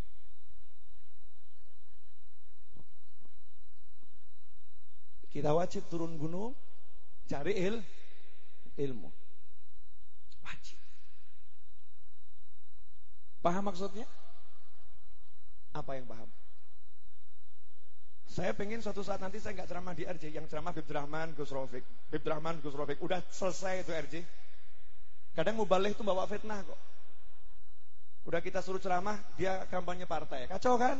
Kita wajib turun gunung cari il, ilmu. Wajib. Paham maksudnya? Apa yang paham? Saya pengen suatu saat nanti saya nggak ceramah di R J, yang ceramah Habib Rahman, Gus Rafiq. Habib Rahman, Gus Rafiq. Udah selesai itu R J. Kadang mubalih itu bawa fitnah kok. Udah kita suruh ceramah, dia kampanye partai. Kacau kan?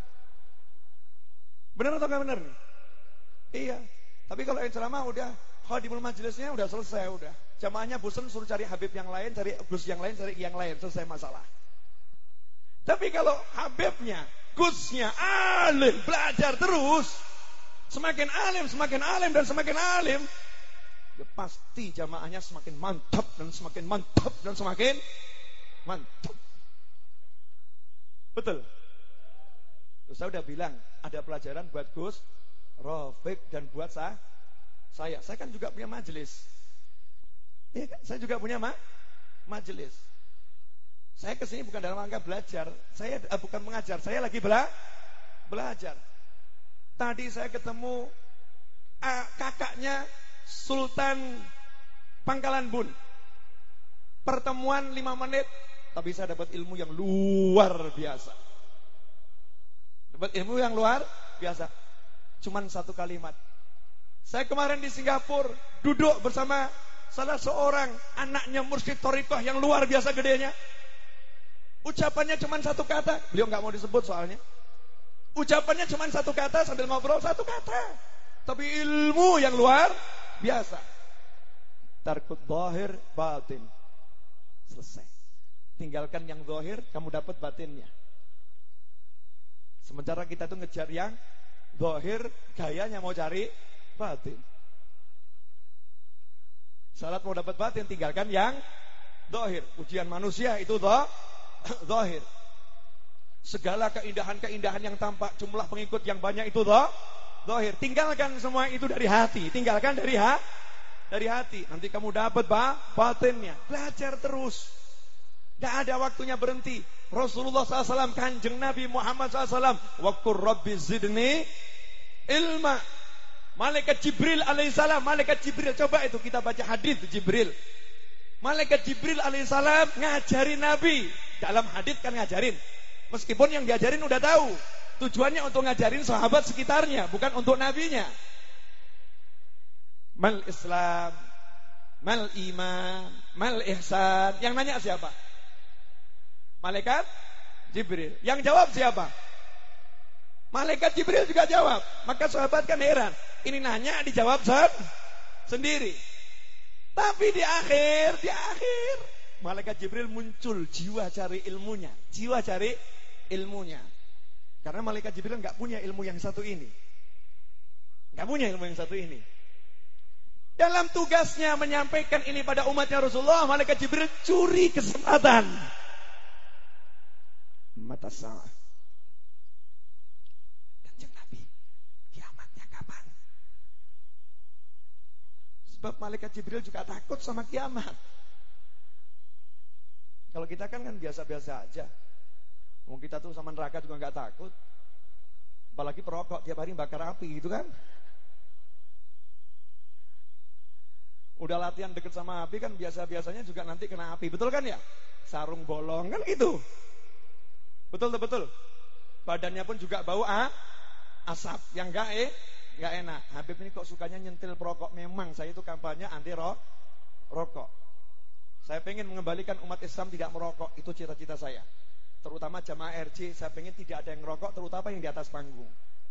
Benar atau nggak benar nih? Iya. Tapi kalau yang ceramah udah khadimul majelisnya udah selesai udah. Jamaahnya bosan suruh cari Habib yang lain, cari Gus yang lain, cari yang lain, selesai masalah. Tapi kalau Habibnya, Gusnya alim, belajar terus, semakin alim, semakin alim dan semakin alim, ya pasti jamaahnya semakin mantap dan semakin mantap dan semakin mantap. Betul. Terus saya udah bilang ada pelajaran buat Gus Rafiq dan buat saya. Saya, saya kan juga punya majelis. Iya kan? Saya juga punya ma majelis. Saya kesini bukan dalam rangka belajar, saya uh, bukan mengajar, saya lagi bela belajar. Tadi saya ketemu uh, kakaknya Sultan Pangkalan Bun. Pertemuan lima menit, tapi saya dapat ilmu yang luar biasa. Dapat ilmu yang luar biasa. Cuman satu kalimat. Saya kemarin di Singapura duduk bersama salah seorang anaknya mursyid thariqah yang luar biasa gedenya. Ucapannya cuma satu kata. Beliau nggak mau disebut soalnya. Ucapannya cuma satu kata sambil ngobrol satu kata. Tapi ilmu yang luar biasa. Tarkut zahir batin. Selesai. Tinggalkan yang zahir, kamu dapat batinnya. Sementara kita tuh ngejar yang zahir, gayanya mau cari batin. Salat mau dapat batin, tinggalkan yang zahir. Ujian manusia itu zahir. Zahir. Segala keindahan-keindahan yang tampak, jumlah pengikut yang banyak itu zahir. Tinggalkan semua itu dari hati. Tinggalkan dari ha dari hati. Nanti kamu dapat ba batinnya. Belajar terus. Gak ada waktunya berhenti. Rasulullah shallallahu alaihi wasallam, kanjeng Nabi Muhammad shallallahu alaihi wasallam, waqur rabbi zidni ilma. Malaikat Jibril alaihissalam, malaikat Jibril, coba itu kita baca hadis Jibril. Malaikat Jibril alaihissalam ngajarin Nabi. Dalam hadis kan ngajarin. Meskipun yang diajarin udah tahu. Tujuannya untuk ngajarin sahabat sekitarnya, bukan untuk nabinya. Mal Islam, mal iman, mal ihsan. Yang nanya siapa? Malaikat Jibril. Yang jawab siapa? Malaikat Jibril juga jawab. Maka sahabat kan heran. Ini nanya dijawab sendiri. Tapi di akhir, di akhir Malaikat Jibril muncul, jiwa cari ilmunya, jiwa cari ilmunya. Karena Malaikat Jibril nggak punya ilmu yang satu ini, nggak punya ilmu yang satu ini. Dalam tugasnya menyampaikan ini pada umatnya Rasulullah, Malaikat Jibril curi kesempatan. Mata sa'ah. Kanjeng Nabi, kiamatnya kapan? Sebab Malaikat Jibril juga takut sama kiamat. Kalau kita kan kan biasa-biasa aja. Mau kita tuh sama neraka juga nggak takut. Apalagi perokok tiap hari bakar api gitu kan. Udah latihan deket sama api kan biasa-biasanya juga nanti kena api. Betul kan ya? Sarung bolong kan gitu. Betul tuh betul. Badannya pun juga bau ah, asap yang nggak eh nggak enak. Habib ini kok sukanya nyentil perokok. Memang saya itu kampanye anti ro rokok. Saya pengen mengembalikan umat Islam tidak merokok. Itu cita-cita saya. Terutama jamaah R J, saya pengen tidak ada yang merokok, terutama yang di atas panggung.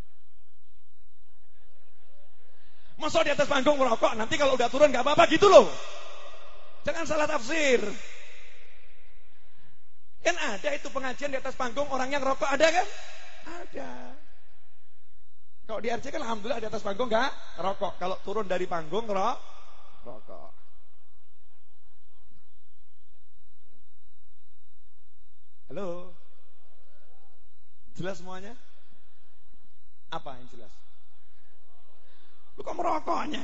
Masa di atas panggung merokok, nanti kalau udah turun gak apa-apa gitu loh. Jangan salah tafsir. Kan ada itu pengajian di atas panggung, orang yang rokok ada kan? Ada. Kalau di R J kan alhamdulillah di atas panggung gak rokok. Kalau turun dari panggung ro rokok. Halo. Jelas semuanya? Apa yang jelas? Lu kok merokoknya?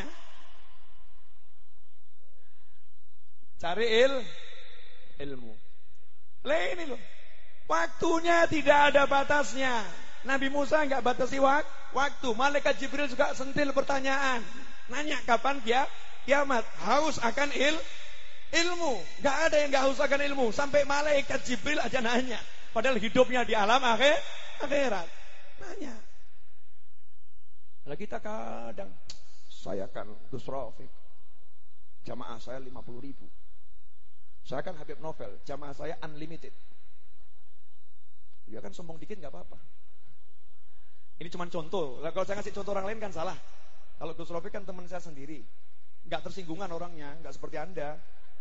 Cari il ilmu. Lah ini loh. Waktunya tidak ada batasnya. Nabi Musa enggak batasi wak waktu. Malaikat Jibril juga sentil pertanyaan. Nanya kapan dia kiamat. Haus akan il ilmu. Enggak ada yang enggak haus akan ilmu. Sampai malaikat Jibril aja nanya. Padahal hidupnya di alam akhir akhirat. Nanya. Lah kita kadang, saya kan Gus Rafiq, jamaah saya lima puluh ribu. Saya kan Habib Novel, jamaah saya unlimited. Ya kan sombong dikit gak apa-apa. Ini cuma contoh. Kalau saya ngasih contoh orang lain kan salah. Kalau Gus Rafiq kan teman saya sendiri, gak tersinggungan orangnya, gak seperti Anda.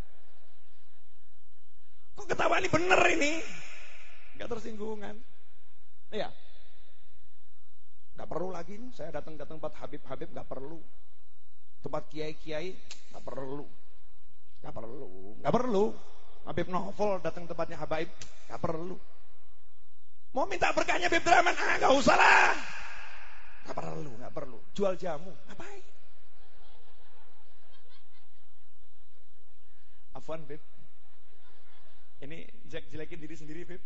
Kok ketawa ini bener ini? Gak tersinggungan. Iya. Gak perlu lagi nih, saya datang-datang tempat Habib-Habib gak perlu. Tempat kiai-kiai gak perlu. Gak perlu. Gak perlu. Habib Novel datang tempatnya Habaib gak perlu. Mau minta berkahnya Habib Rahman, ah gak usah lah. Gak perlu, gak perlu. Jual jamu, ngapain? Afwan Beb. Ini jelek-jelekin diri sendiri Beb.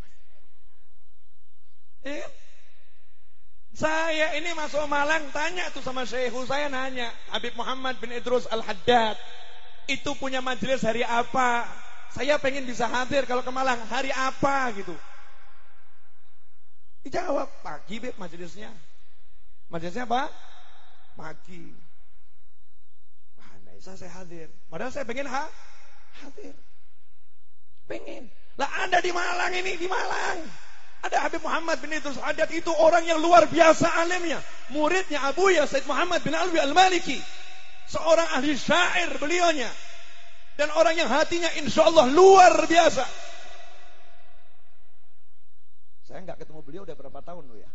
Eh, saya ini masuk Malang, tanya tuh sama Syekhu, saya nanya, Habib Muhammad bin Idrus Al-Haddad itu punya majelis hari apa? Saya pengen bisa hadir kalau ke Malang, hari apa gitu. Dijawab, pagi Beb majelisnya. Majelisnya apa? Pagi. Wah, nah, bisa saya hadir. Padahal saya pengen ha hadir. Pengen. Lah Anda di Malang ini, di Malang. Ada Habib Muhammad bin Idrus Al-Haddad, itu orang yang luar biasa alimnya. Muridnya Abu Ya Said Muhammad bin Alwi Al-Maliki. Seorang ahli syair beliaunya. Dan orang yang hatinya insya Allah luar biasa. Saya nggak ketemu beliau udah berapa tahun loh ya.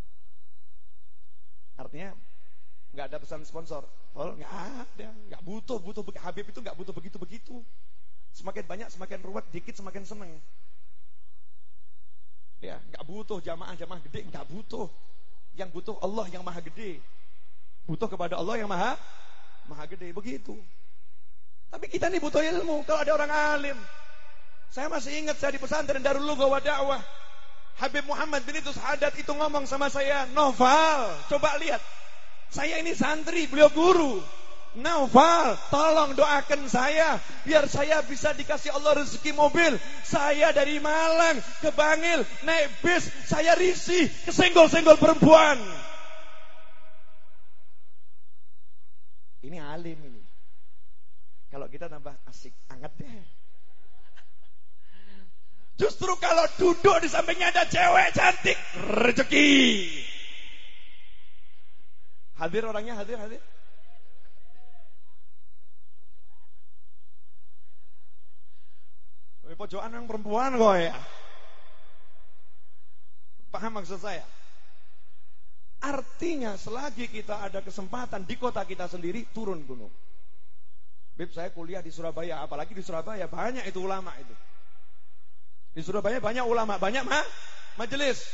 Artinya nggak ada pesan sponsor. Oh nggak ada, nggak butuh, butuh Habib itu nggak butuh begitu-begitu. Semakin banyak semakin ruwet, dikit semakin seneng. Ya, nggak butuh jamaah-jamaah gede, nggak butuh. Yang butuh Allah yang maha gede. Butuh kepada Allah yang maha maha gede, begitu. Tapi kita nih butuh ilmu. Kalau ada orang alim, saya masih ingat saya di pesantren Darul Lugha wa Da'wah, Habib Muhammad bin Idrus Al-Haddad itu ngomong sama saya, Noval, coba lihat, saya ini santri, beliau guru. Noval, tolong doakan saya biar saya bisa dikasih Allah rezeki mobil. Saya dari Malang ke Bangil naik bis, saya risih kesenggol-senggol perempuan. Ini alim ini. Kalau kita tambah asik, anget deh. Justru kalau duduk di sampingnya ada cewek cantik, rezeki. Hadir orangnya, hadir, hadir. Pojokan yang perempuan kok ya. Paham maksud saya? Artinya selagi kita ada kesempatan di kota kita sendiri, turun gunung. Beb, saya kuliah di Surabaya, apalagi di Surabaya banyak itu ulama itu. Di Surabaya banyak ulama, banyak mah majelis.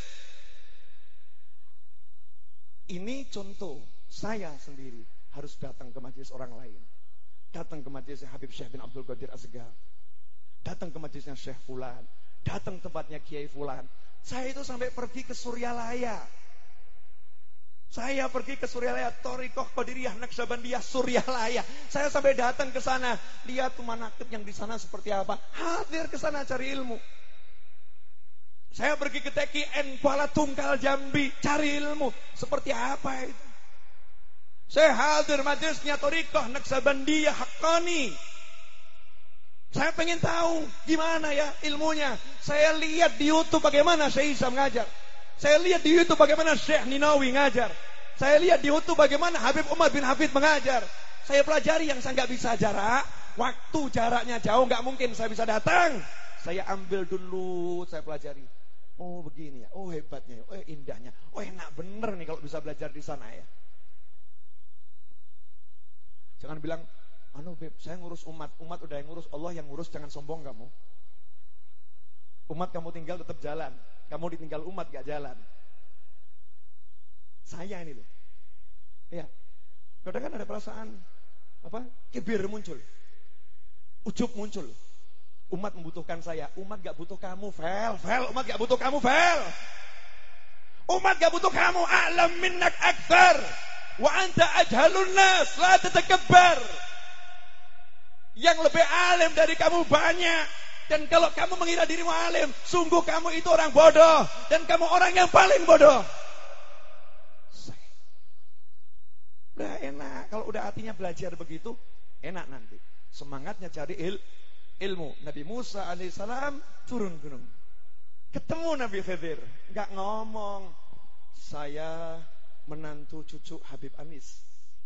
Ini contoh, saya sendiri harus datang ke majelis orang lain. Datang ke majelis Habib Syekh bin Abdul Qadir Asgar. Datang ke majelisnya Syekh Fulan. Datang tempatnya Kiai Fulan. Saya itu sampai pergi ke Suryalaya. Saya pergi ke Suryalaya, Thariqah Qadiriyah Naqsabandiyah Suryalaya. Saya sampai datang ke sana, lihat tuh manaqib yang di sana seperti apa. Hadir ke sana cari ilmu. Saya pergi ke T K N Kuala Tungkal Jambi, cari ilmu. Seperti apa itu? Saya hadir majelisnya Thariqah Naqsabandiyah Haqqani. Saya pengen tahu gimana ya ilmunya. Saya lihat di YouTube bagaimana Syekh Isa mengajar. Saya lihat di YouTube bagaimana Syekh Ninawi ngajar. Saya lihat di YouTube bagaimana Habib Umar bin Hafid mengajar. Saya pelajari yang saya nggak bisa jarak. Waktu jaraknya jauh nggak mungkin saya bisa datang. Saya ambil dulu, saya pelajari. Oh begini ya, oh hebatnya, oh indahnya, oh enak bener nih kalau bisa belajar di sana ya. Jangan bilang, anu Beb, saya ngurus umat, umat udah yang ngurus, Allah yang ngurus, jangan sombong kamu. Umat kamu tinggal tetap jalan, kamu ditinggal umat gak jalan. Saya ini loh. Ya. Kadang kan ada perasaan apa? Kibir muncul. Ujub muncul. Umat membutuhkan saya. Umat gak butuh kamu, Fel. Fel, umat gak butuh kamu, Fel. Umat gak butuh kamu. A'lam minnak akthar. Wa anta ajhalun nas. La tatakabbar. Yang lebih alim dari kamu banyak. Dan kalau kamu mengira dirimu alim, sungguh kamu itu orang bodoh. Dan kamu orang yang paling bodoh. Udah enak. Kalau udah hatinya belajar begitu, enak nanti. Semangatnya cari il ilmu. Nabi Musa alaihissalam turun gunung. Ketemu Nabi Khidir. Gak ngomong, saya menantu cucu Habib Anis.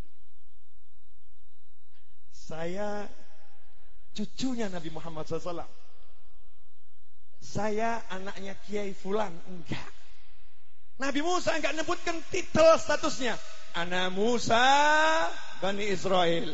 Saya cucunya Nabi Muhammad shallallahu alaihi wasallam. Saya anaknya Kiai Fulan. Enggak. Nabi Musa enggak menyebutkan titel statusnya. Ana Musa Bani Israel.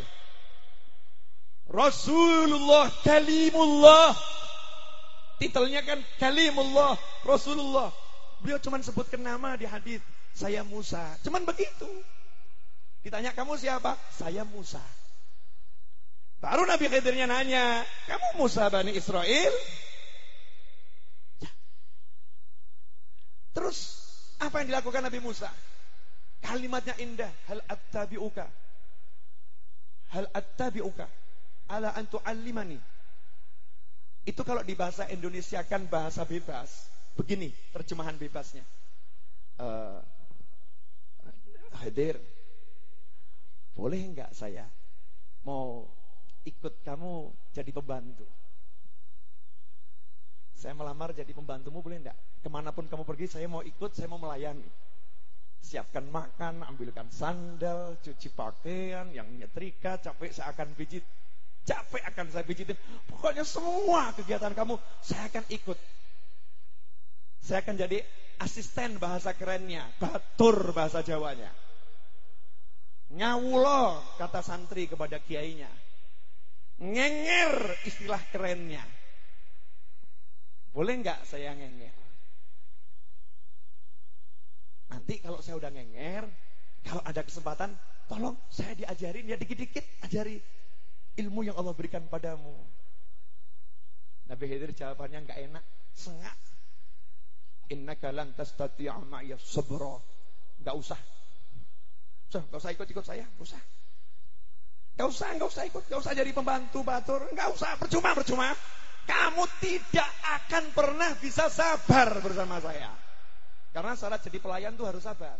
Rasulullah Kalimullah. Titelnya kan Kalimullah Rasulullah. Beliau cuma sebutkan nama di hadis. Saya Musa. Cuman begitu. Ditanya kamu siapa? Saya Musa. Baru Nabi Khidirnya nanya, kamu Musa Bani Israel? Ya. Terus apa yang dilakukan Nabi Musa? Kalimatnya indah. Hal attabi'uka. Hal attabi'uka. Ala antu alimani. Itu kalau di bahasa Indonesia kan bahasa bebas. Begini terjemahan bebasnya. Uh, Hadir, boleh enggak saya mau ikut kamu jadi pembantu? Saya melamar jadi pembantumu, boleh enggak? Kemanapun kamu pergi saya mau ikut, saya mau melayani. Siapkan makan, ambilkan sandal, cuci pakaian, yang nyetrika, capek saya akan pijit. Capek akan saya pijitin. Pokoknya semua kegiatan kamu saya akan ikut. Saya akan jadi asisten bahasa kerennya, batur bahasa Jawanya. Ngawulo kata santri kepada kiainya. Ngenger istilah kerennya. Boleh enggak saya ngenger? Nanti kalau saya udah ngenger, kalau ada kesempatan, tolong saya diajarin ya dikit-dikit, ajari ilmu yang Allah berikan padamu. Nabi Khidir jawabannya enggak enak, sengak. Innaka lan tastati'a ma'iya sabra. Enggak usah. Enggak so, usah ikut-ikut saya, enggak usah. Enggak usah, enggak usah ikut, enggak usah jadi pembantu batur, enggak usah, percuma, percuma. Kamu tidak akan pernah bisa sabar bersama saya. Karena syarat jadi pelayan itu harus sabar.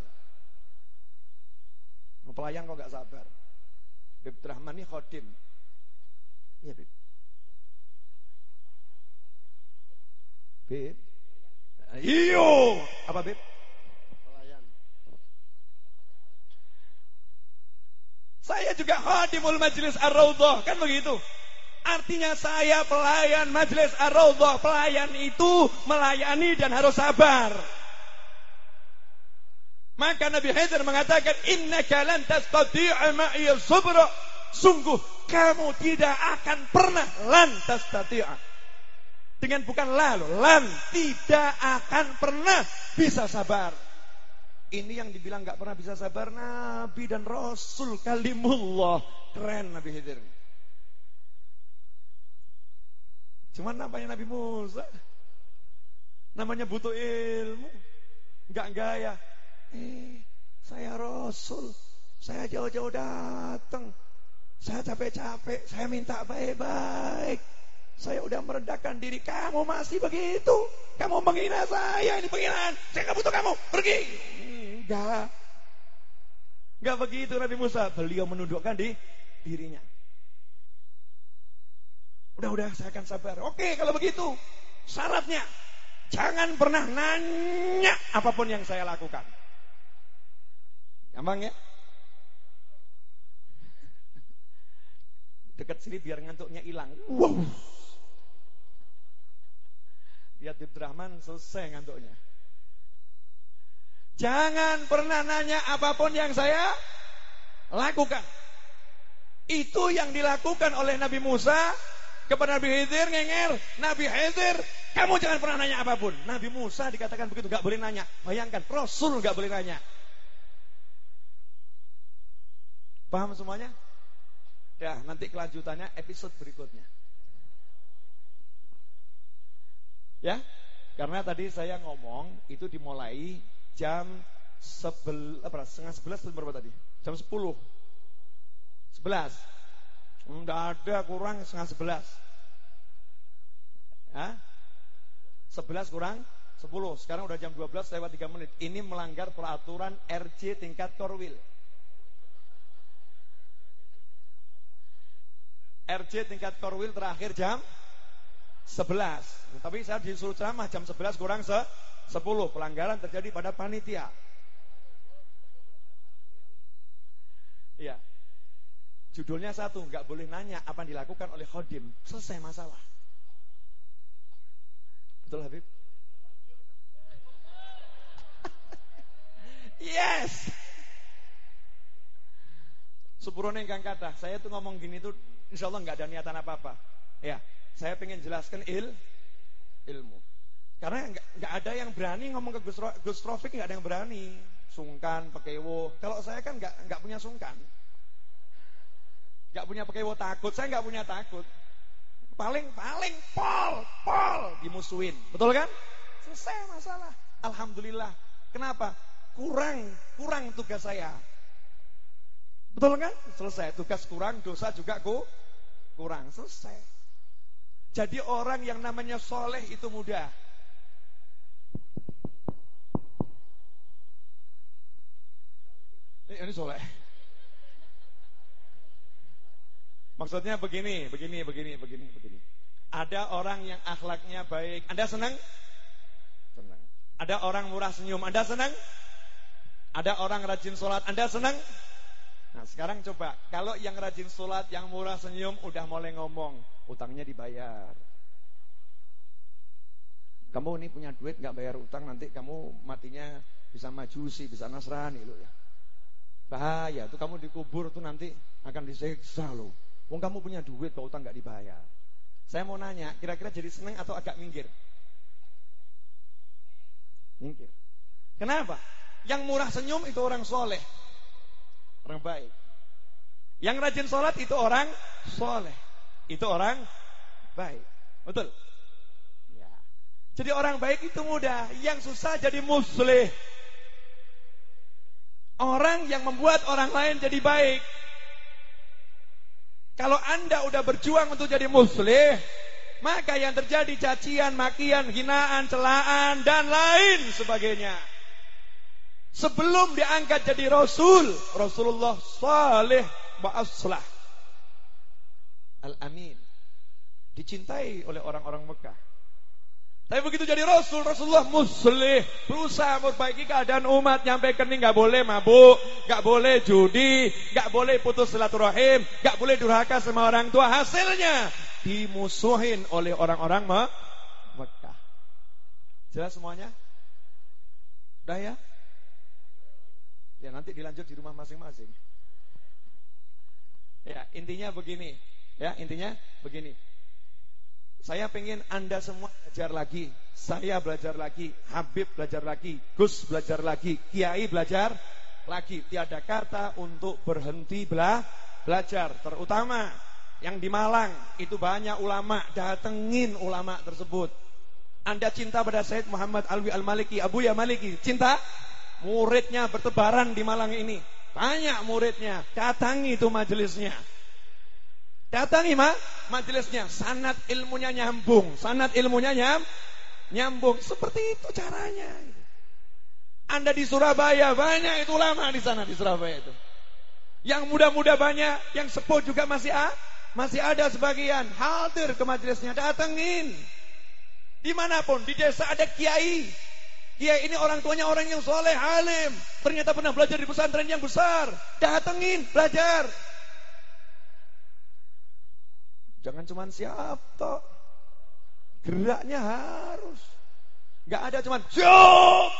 Mau pelayan kok enggak sabar. Bib Rahman ini khodim. Iya, Bib. Bib. Iyo, apa Bib? Pelayan. Saya juga khadimul majlis Ar-Raudhah, kan begitu? Artinya saya pelayan majlis Ar-Raudhah. Pelayan itu melayani dan harus sabar. Maka Nabi Khidir mengatakan, innaka lan tastati'a ma'iya sabra. Sungguh kamu tidak akan pernah lan tastati'a. Dengan bukan lalu, lan, tidak akan pernah bisa sabar. Ini yang dibilang gak pernah bisa sabar Nabi dan Rasul Kalimullah. Keren Nabi Khidir. Cuman namanya Nabi Musa, namanya butuh ilmu, gak gaya. Eh, saya Rasul, saya jauh-jauh datang, saya capek-capek, saya minta baik-baik. Saya udah merendahkan diri, kamu masih begitu. Kamu menghina saya, ini penghinaan. Saya gak butuh kamu, pergi. Enggak. Enggak begitu Nabi Musa. Beliau menundukkan di dirinya. Udah-udah saya akan sabar. Oke kalau begitu, syaratnya jangan pernah nanya apapun yang saya lakukan. Gampang ya? Dekat sini biar ngantuknya hilang. Wow. Lihat Ibnu Rahman selesai ngantuknya. Jangan pernah nanya apapun yang saya lakukan. Itu yang dilakukan oleh Nabi Musa kepada Nabi Khidir, ngenger. Nabi Khidir, kamu jangan pernah nanya apapun. Nabi Musa dikatakan begitu, gak boleh nanya. Bayangkan, Rasul gak boleh nanya. Paham semuanya? Ya, nanti kelanjutannya episode berikutnya. Ya, karena tadi saya ngomong itu dimulai jam sebel, apa, setengah sebelas atau berapa tadi? Jam sepuluh, sebelas. Enggak ada kurang setengah sebelas. Hah? Sebelas kurang sepuluh. Sekarang udah jam dua belas lewat tiga menit. Ini melanggar peraturan R J tingkat Korwil. R J tingkat Korwil terakhir jam sebelas. Tapi saya disuruh ceramah jam sebelas kurang sepuluh. Pelanggaran terjadi pada panitia. Iya. Judulnya satu, nggak boleh nanya apa yang dilakukan oleh khodim. Selesai masalah. Betul Habib? Yes. Sepurone ingkang kathah. Saya tuh ngomong gini tuh insya Allah nggak ada niatan apa-apa. Ya, saya pengen jelaskan il ilmu. Karena nggak nggak ada yang berani ngomong ke Gus, Gus Rofik, nggak ada yang berani. Sungkan, pekewo. Kalau saya kan nggak nggak punya sungkan, nggak punya pekewo takut. Saya nggak punya takut. Paling paling pol pol dimusuhin. Betul kan? Selesai masalah. Alhamdulillah. Kenapa? Kurang kurang tugas saya. Betul kan? Selesai. Tugas kurang, dosa juga ku kurang. Selesai. Jadi orang yang namanya soleh itu mudah. Ini, ini soleh. Maksudnya begini, begini, begini, begini, begini. Ada orang yang akhlaknya baik. Anda senang? Senang. Ada orang murah senyum. Anda senang? Ada orang rajin sholat. Anda senang? Nah sekarang coba, kalau yang rajin sholat, yang murah senyum, udah mulai ngomong, utangnya dibayar. Kamu ini punya duit gak bayar utang, nanti kamu matinya bisa majusi, bisa nasrani loh ya. Bahaya, tuh kamu dikubur tuh nanti akan disiksa loh. Wong kamu punya duit, kok utang gak dibayar. Saya mau nanya, kira-kira jadi seneng atau agak minggir? Minggir. Kenapa? Yang murah senyum itu orang soleh, orang baik. Yang rajin sholat itu orang soleh, itu orang baik. Betul? Ya. Jadi orang baik itu mudah. Yang susah jadi muslih. Orang yang membuat orang lain jadi baik. Kalau Anda udah berjuang untuk jadi muslih, maka yang terjadi cacian, makian, hinaan, celaan, dan lain sebagainya. Sebelum diangkat jadi Rasul, Rasulullah salih wa aslah, Al-Amin, dicintai oleh orang-orang Mekah. Tapi begitu jadi Rasul, Rasulullah muslih, berusaha memperbaiki keadaan umat, nyampe kening, gak boleh mabuk, gak boleh judi, gak boleh putus silaturahim, gak boleh durhaka sama orang tua. Hasilnya dimusuhin oleh orang-orang Mekah. Jelas semuanya? Udah ya? Ya nanti dilanjut di rumah masing-masing. Ya intinya begini, ya intinya begini. Saya pengen Anda semua belajar lagi, saya belajar lagi, Habib belajar lagi, Gus belajar lagi, Kiai belajar lagi. Tiada kata untuk berhenti bela belajar. Terutama yang di Malang itu banyak ulama, datengin ulama tersebut. Anda cinta pada Said Muhammad Alwi Al-Maliki, Abu Ya Maliki, cinta? Muridnya bertebaran di Malang ini, banyak muridnya. Datangi itu majelisnya, datangi ma majelisnya. Sanad ilmunya nyambung, sanad ilmunya nyam nyambung. Seperti itu caranya. Anda di Surabaya banyak itu ulama di sana di Surabaya itu. Yang muda-muda banyak, yang sepuh juga masih ah, masih ada sebagian. Hadir ke majelisnya, datengin. Dimanapun di desa ada kiai. Kiai ini orang tuanya orang yang soleh, alim, ternyata pernah belajar di pesantren yang besar. Datengin, belajar. Jangan cuma siap toh, geraknya harus. Gak ada cuma siap,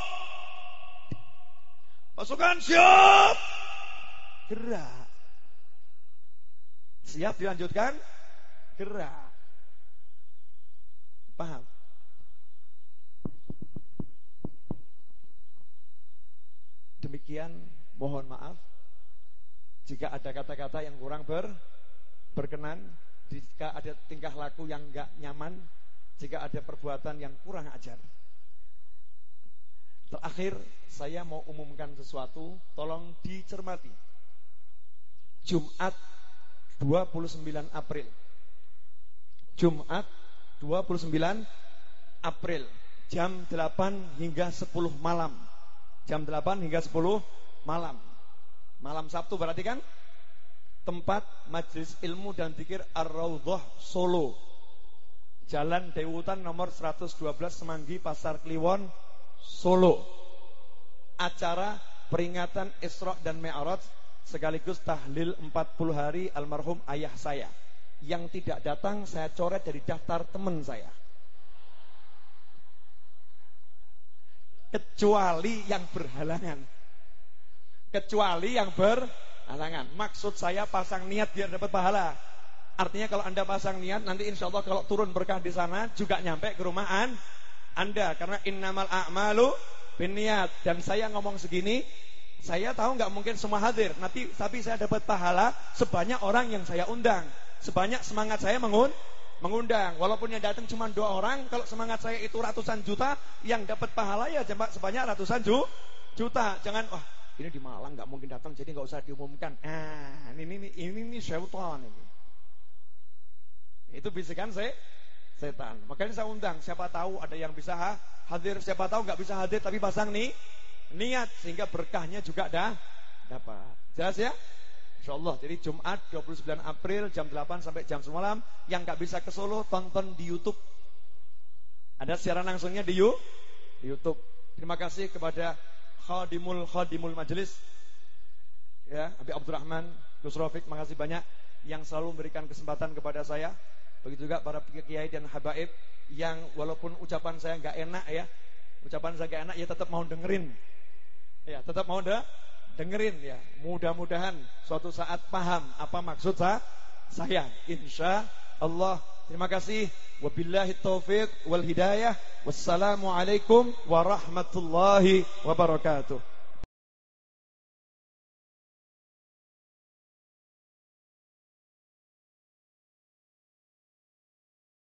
pasukan siap, gerak. Siap dilanjutkan, gerak. Paham? Demikian, mohon maaf jika ada kata-kata yang kurang ber, berkenan, jika ada tingkah laku yang enggak nyaman, jika ada perbuatan yang kurang ajar. Terakhir, saya mau umumkan sesuatu, tolong dicermati. Jumat dua puluh sembilan April. Jumat dua puluh sembilan April, jam delapan hingga sepuluh malam. Jam delapan hingga sepuluh malam. Malam Sabtu berarti kan? Tempat Majelis Ilmu dan Dzikir Ar-Raudhah Solo. Jalan Dewutan nomor seratus dua belas Semanggi, Pasar Kliwon, Solo. Acara peringatan Isra dan Mi'raj sekaligus tahlil empat puluh hari almarhum ayah saya. Yang tidak datang saya coret dari daftar teman saya. Kecuali yang berhalangan. Kecuali yang berhalangan. Maksud saya pasang niat biar dapat pahala. Artinya kalau Anda pasang niat, nanti insya Allah kalau turun berkah di sana juga nyampe ke rumahan Anda. Karena innamal a'malu binniyat. Dan saya ngomong segini, saya tahu nggak mungkin semua hadir. Nanti tapi saya dapat pahala sebanyak orang yang saya undang. Sebanyak semangat saya mengun, mengundang. Walaupun yang datang cuma dua orang, kalau semangat saya itu ratusan juta, yang dapat pahala ya sebanyak ratusan ju, juta. Jangan, wah ini di Malang nggak mungkin datang, jadi nggak usah diumumkan. Ah, ini ini ini ini syaitan ini. Itu bisikan saya setan. Makanya saya undang. Siapa tahu ada yang bisa hadir, siapa tahu nggak bisa hadir tapi pasang nih niat sehingga berkahnya juga dah dapat. Jelas ya? Insyaallah. Jadi Jumat dua puluh sembilan April jam delapan sampai jam sepuluh malam. Yang nggak bisa ke Solo tonton di YouTube. Ada siaran langsungnya di YouTube. Terima kasih kepada Khadimul Khadimul Majelis ya, Habib Abdurrahman, Gus Rafiq, makasih banyak yang selalu memberikan kesempatan kepada saya. Begitu juga para kiai dan habaib yang walaupun ucapan saya nggak enak ya, ucapan saya nggak enak ya tetap mau dengerin. Ya, tetap mau dah dengerin ya. Mudah-mudahan suatu saat paham apa maksud saya. Insya Allah. Terima kasih. Wabillahi taufiq wal hidayah. Wassalamualaikum warahmatullahi wabarakatuh.